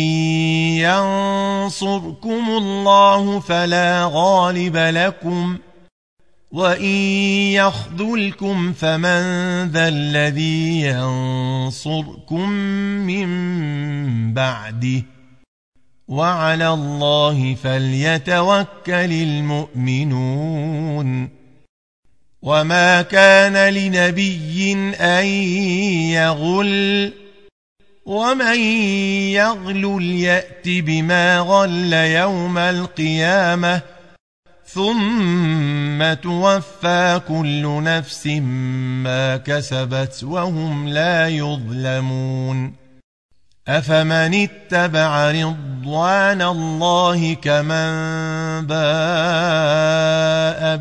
S1: ينصركم الله فلا غالب لكم وإن يخذلكم فمن ذا الذي ينصركم من بعده وعلى الله فليتوكل المؤمنون وما كان لنبي أن يغل ومن يغل يأت بما غل يوم القيامة ثم توفى كل نفس ما كسبت وهم لا يظلمون أفمن اتبع رضوان الله كمن باء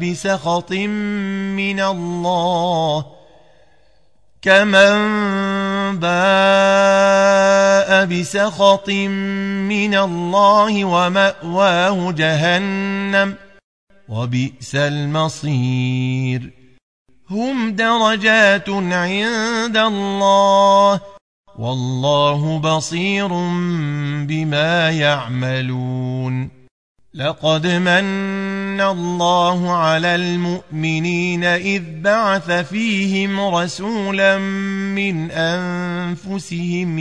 S1: بسخط من الله ومأواه جهنم وبئس المصير هم درجات عند الله والله بصير بما يعملون لقد من الله على المؤمنين إذ بعث فيهم رسولا من أنفسهم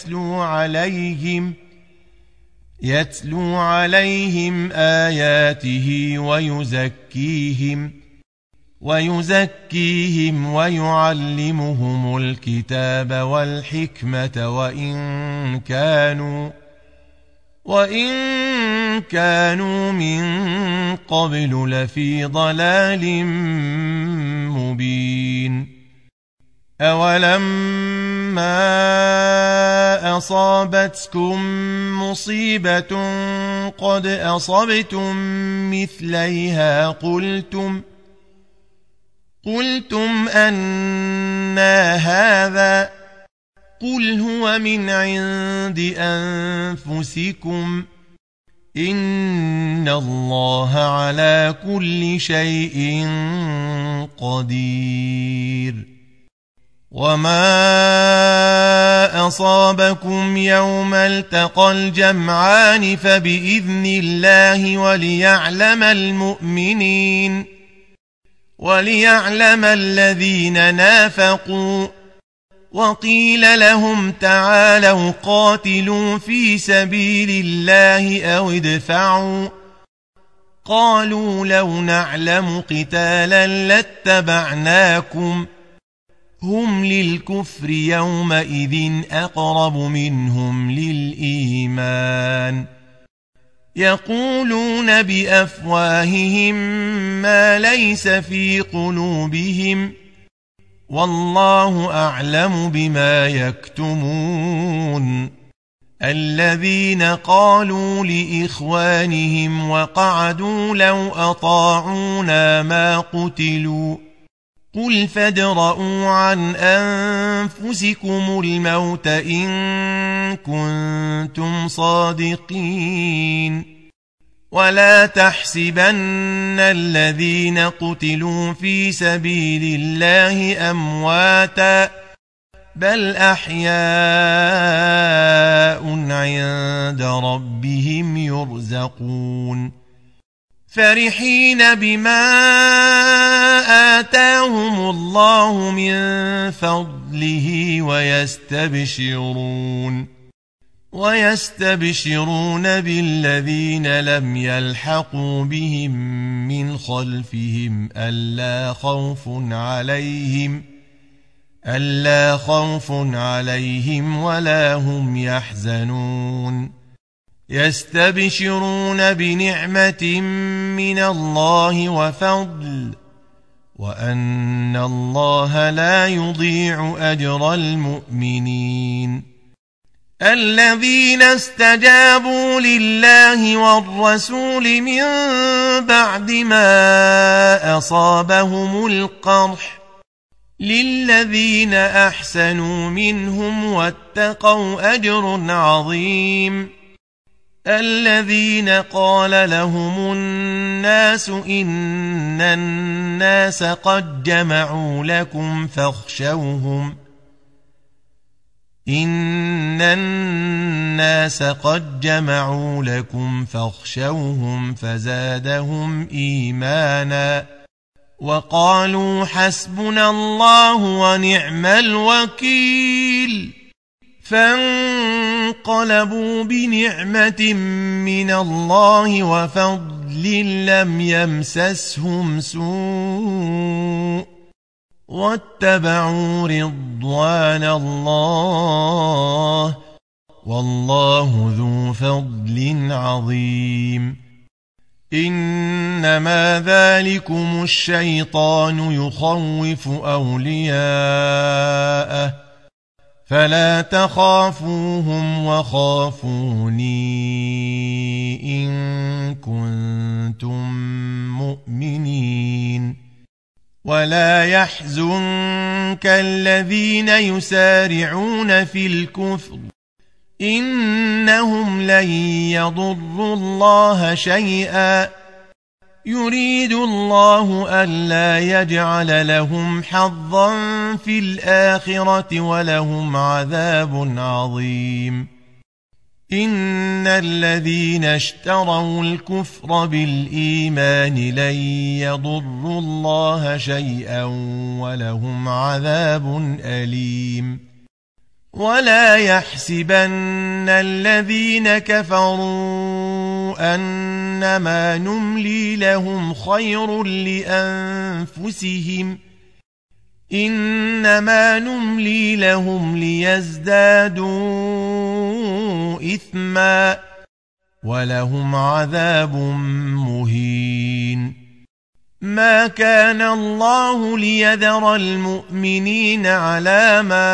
S1: يتلو عليهم آياته ويزكيهم ويعلمهم الكتاب والحكمة وإن كانوا من قبل لفي ضلال مبين أولما أصابتكم مصيبة قد أصبتم مثليها قلتم أنى هذا قل هو من عند أنفسكم إن الله على كل شيء قدير وما أصابكم يوم التقى الجمعان فبإذن الله وليعلم الذين نافقوا وقيل لهم تعالوا قاتلوا في سبيل الله أو ادفعوا قالوا لو نعلم قتالا لاتبعناكم هم للكفر يومئذ أقرب منهم للإيمان يقولون بأفواههم ما ليس في قلوبهم والله أعلم بما يكتمون الذين قالوا لإخوانهم وقعدوا لو أطاعونا ما قتلوا قل فادرءوا عن أنفسكم الموت إن كنتم صادقين ولا تحسبن الذين قتلوا في سبيل الله أمواتا بل أحياء عند ربهم يرزقون فرحين بما آتاهم الله من فضله ويستبشرون بالذين لم يلحقوا بهم من خلفهم ألا خوف عليهم ولا هم يحزنون يستبشرون بنعمة من الله وفضل وأن الله لا يضيع أجر المؤمنين الذين استجابوا لله والرسول من بعد ما أصابهم القرح للذين أحسنوا منهم واتقوا أجر عظيم الذين قال لهم الناس إن الناس قد جمعوا لكم فاخشوهم فزادهم إيمانا وقالوا حسبنا الله ونعم الوكيل فانقلبوا بنعمة من الله وفضل لم يمسسهم سوء واتبعوا رضوان الله والله ذو فضل عظيم إنما ذلكم الشيطان يخوف أولياءه فلا تخافوهم وخافوني إن كنتم مؤمنين ولا يحزنك الذين يسارعون في الكفر إنهم لن يضروا الله شيئا يريد الله ألا يجعل لهم حظا في الآخرة ولهم عذاب عظيم إن الذين اشتروا الكفر بالإيمان لن يضروا الله شيئا ولهم عذاب أليم ولا يحسبن الذين كفروا أنما نملي لهم خير لأنفسهم إنما نملي لهم ليزدادوا إثما ولهم عذاب مهين ما كان الله ليذر المؤمنين على ما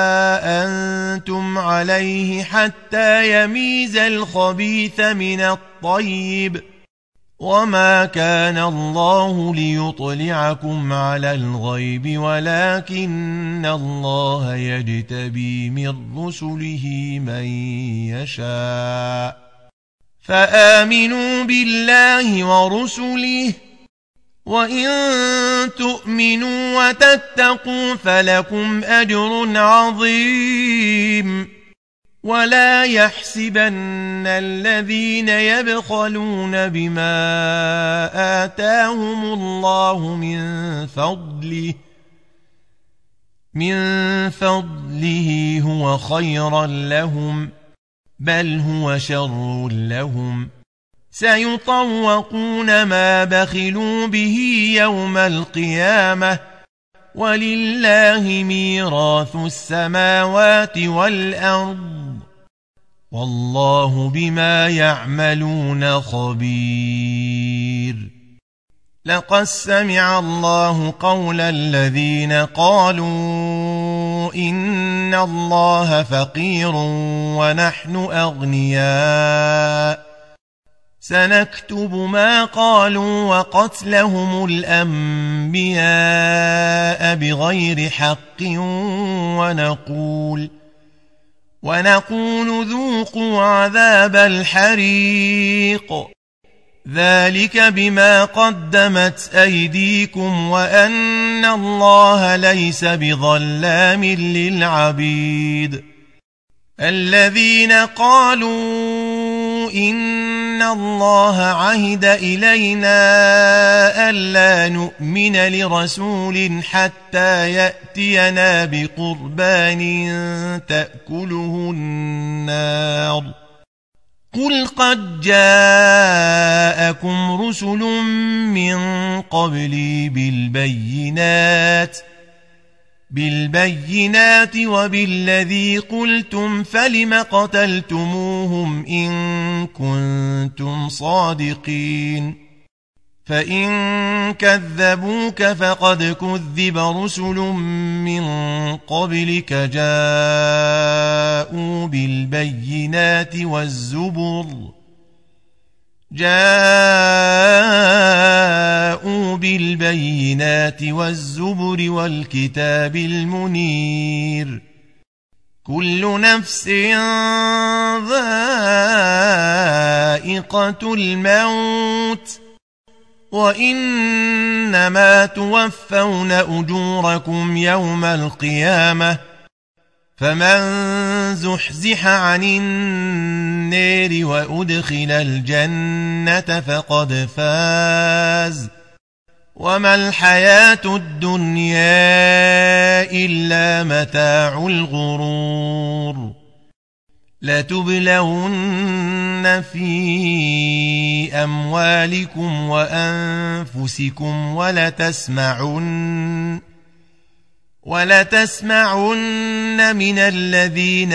S1: أنتم عليه حتى يميز الخبيث من الطيب وما كان الله ليطلعكم على الغيب ولكن الله يجتبي من رسله من يشاء فآمنوا بالله ورسله وإن تؤمنوا وتتقوا فلكم أجر عظيم ولا يحسبن الذين يبخلون بما آتاهم الله من فضله هو خيرا لهم بل هو شر لهم سيطوقون ما بخلوا به يوم القيامة ولله ميراث السماوات والأرض والله بما يعملون خبير لقد سمع الله قول الذين قالوا إن الله فقير ونحن أغنياء سنكتب ما قالوا وقتلهم الأنبياء بغير حق ونقول ذوقوا عذاب الحريق ذلك بما قدمت أيديكم وأن الله ليس بظلام للعبيد الذين قالوا إن الله عهد إلينا ألا نؤمن لرسول حتى يأتينا بقربان تأكله النار قل قد جاءكم رسل من قبلي بالبينات وبالذي قلتم فلم قتلتموهم إن كنتم صادقين فإن كذبوك فقد كذب رسل من قبلك جاءوا بالبينات والزبر والكتاب المنير كل نفس ذائقة الموت وإنما توفون أجوركم يوم القيامة فمن زحزح عن النار وأدخل الجنة فقد فاز وما الحياة الدنيا إلا متاع الغرور لتبلون في أموالكم وأنفسكم ولتسمعن من الذين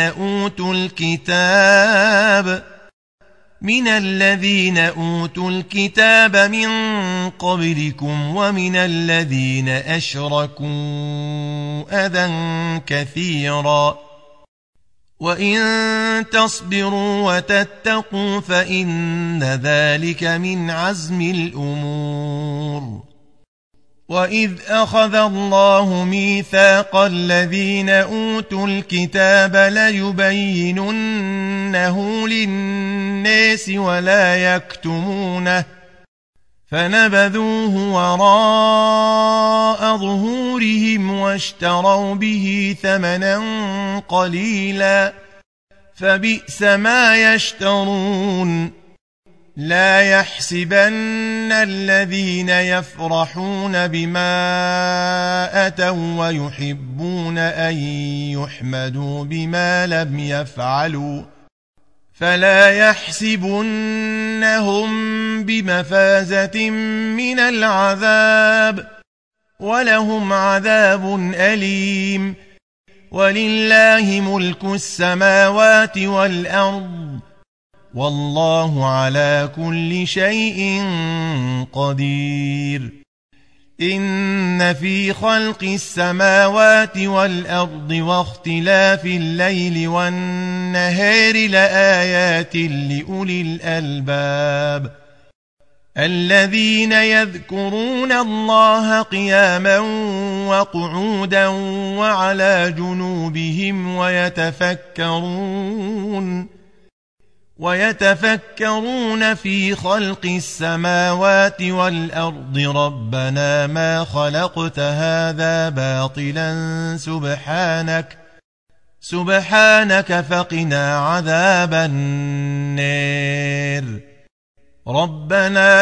S1: أوتوا الكتاب من قبلكم ومن الذين أشركوا أذى كثيرا وإن تصبروا وتتقوا فإن ذلك من عزم الأمور وإذ أخذ الله ميثاق الذين أوتوا الكتاب ليبيننه للناس ولا يكتمونه فنبذوه وراء ظهورهم واشتروا به ثمنا قليلا فبئس ما يشترون لا يحسبن الذين يفرحون بما أتوا ويحبون أن يحمدوا بما لم يفعلوا فلا يحسبنهم بمفازة من العذاب ولهم عذاب أليم ولله ملك السماوات والأرض والله على كل شيء قدير إن في خلق السماوات والأرض واختلاف الليل والنهار لآيات لأولي الألباب الذين يذكرون الله قياما وقعودا وعلى جنوبهم ويتفكرون في خلق السماوات والأرض ربنا ما خلقت هذا باطلا سبحانك فقنا عذاب النار ربنا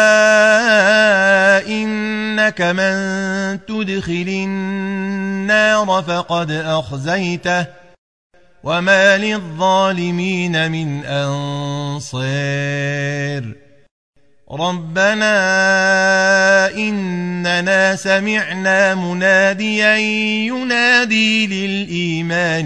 S1: إنك من تدخل النار فقد أخزيته وما للظالمين من أنصار ربنا إننا سمعنا مناديا ينادي للإيمان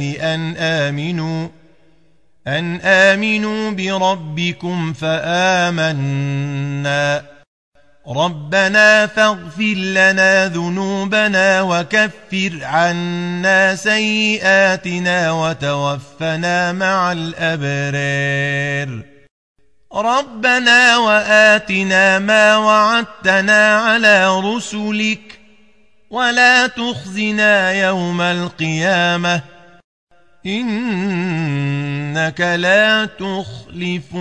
S1: أن آمنوا بربكم فآمنا ربنا فاغفر لنا ذنوبنا وكفر عنا سيئاتنا وتوفنا مع الأبرار ربنا وآتنا ما وعدتنا على رسلك ولا تخزنا يوم القيامة إنك لا تخلف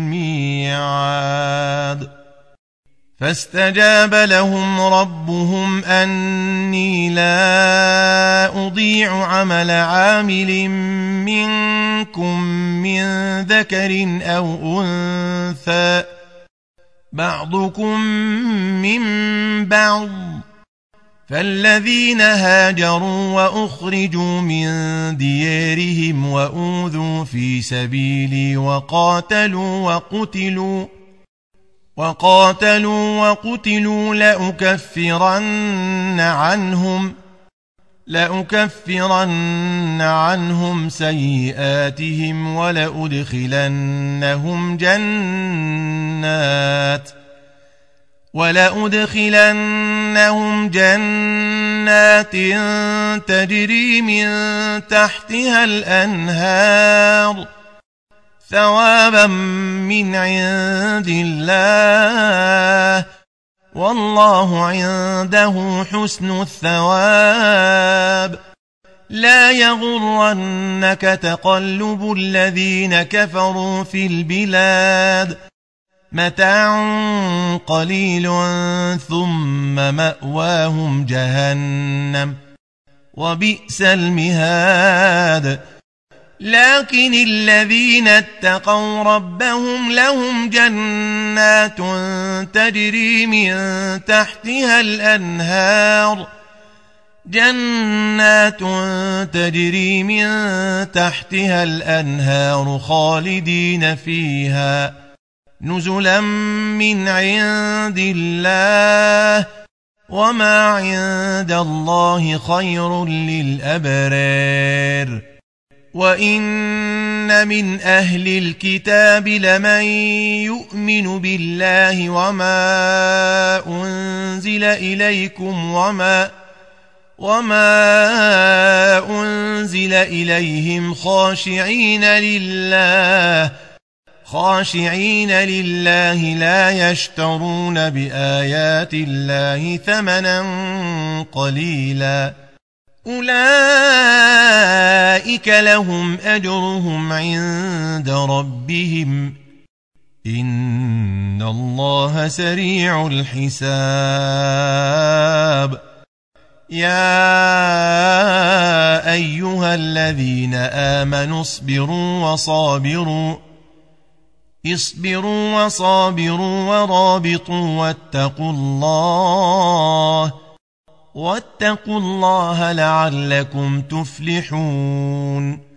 S1: الميعاد فاستجاب لهم ربهم أني لا أضيع عمل عامل منكم من ذكر أو أنثى بعضكم من بعض فالذين هاجروا وأخرجوا من ديارهم وأوذوا في سبيلي وقاتلوا وقتلوا لأكفرن عنهم سيئاتهم ولأدخلنهم جنات تجري من تحتها الأنهار ثوابا من عند الله والله عنده حسن الثواب لا يغرنك تقلب الذين كفروا في البلاد متاع قليل ثم مأواهم جهنم وبئس المهاد لكن الذين اتقوا ربهم لهم جنات تجري من تحتها الأنهار خالدين فيها نزلا من عند الله وما عند الله خير للأبرار وإن من أهل الكتاب لمن يؤمن بالله وما أنزل إليكم وما أنزل إليهم خاشعين لله لا يشترون بآيات الله ثمنا قليلا أولئك لهم أجرهم عند ربهم إن الله سريع الحساب يا أيها الذين آمنوا اصبروا وصابروا ورابطوا واتقوا الله لعلكم تفلحون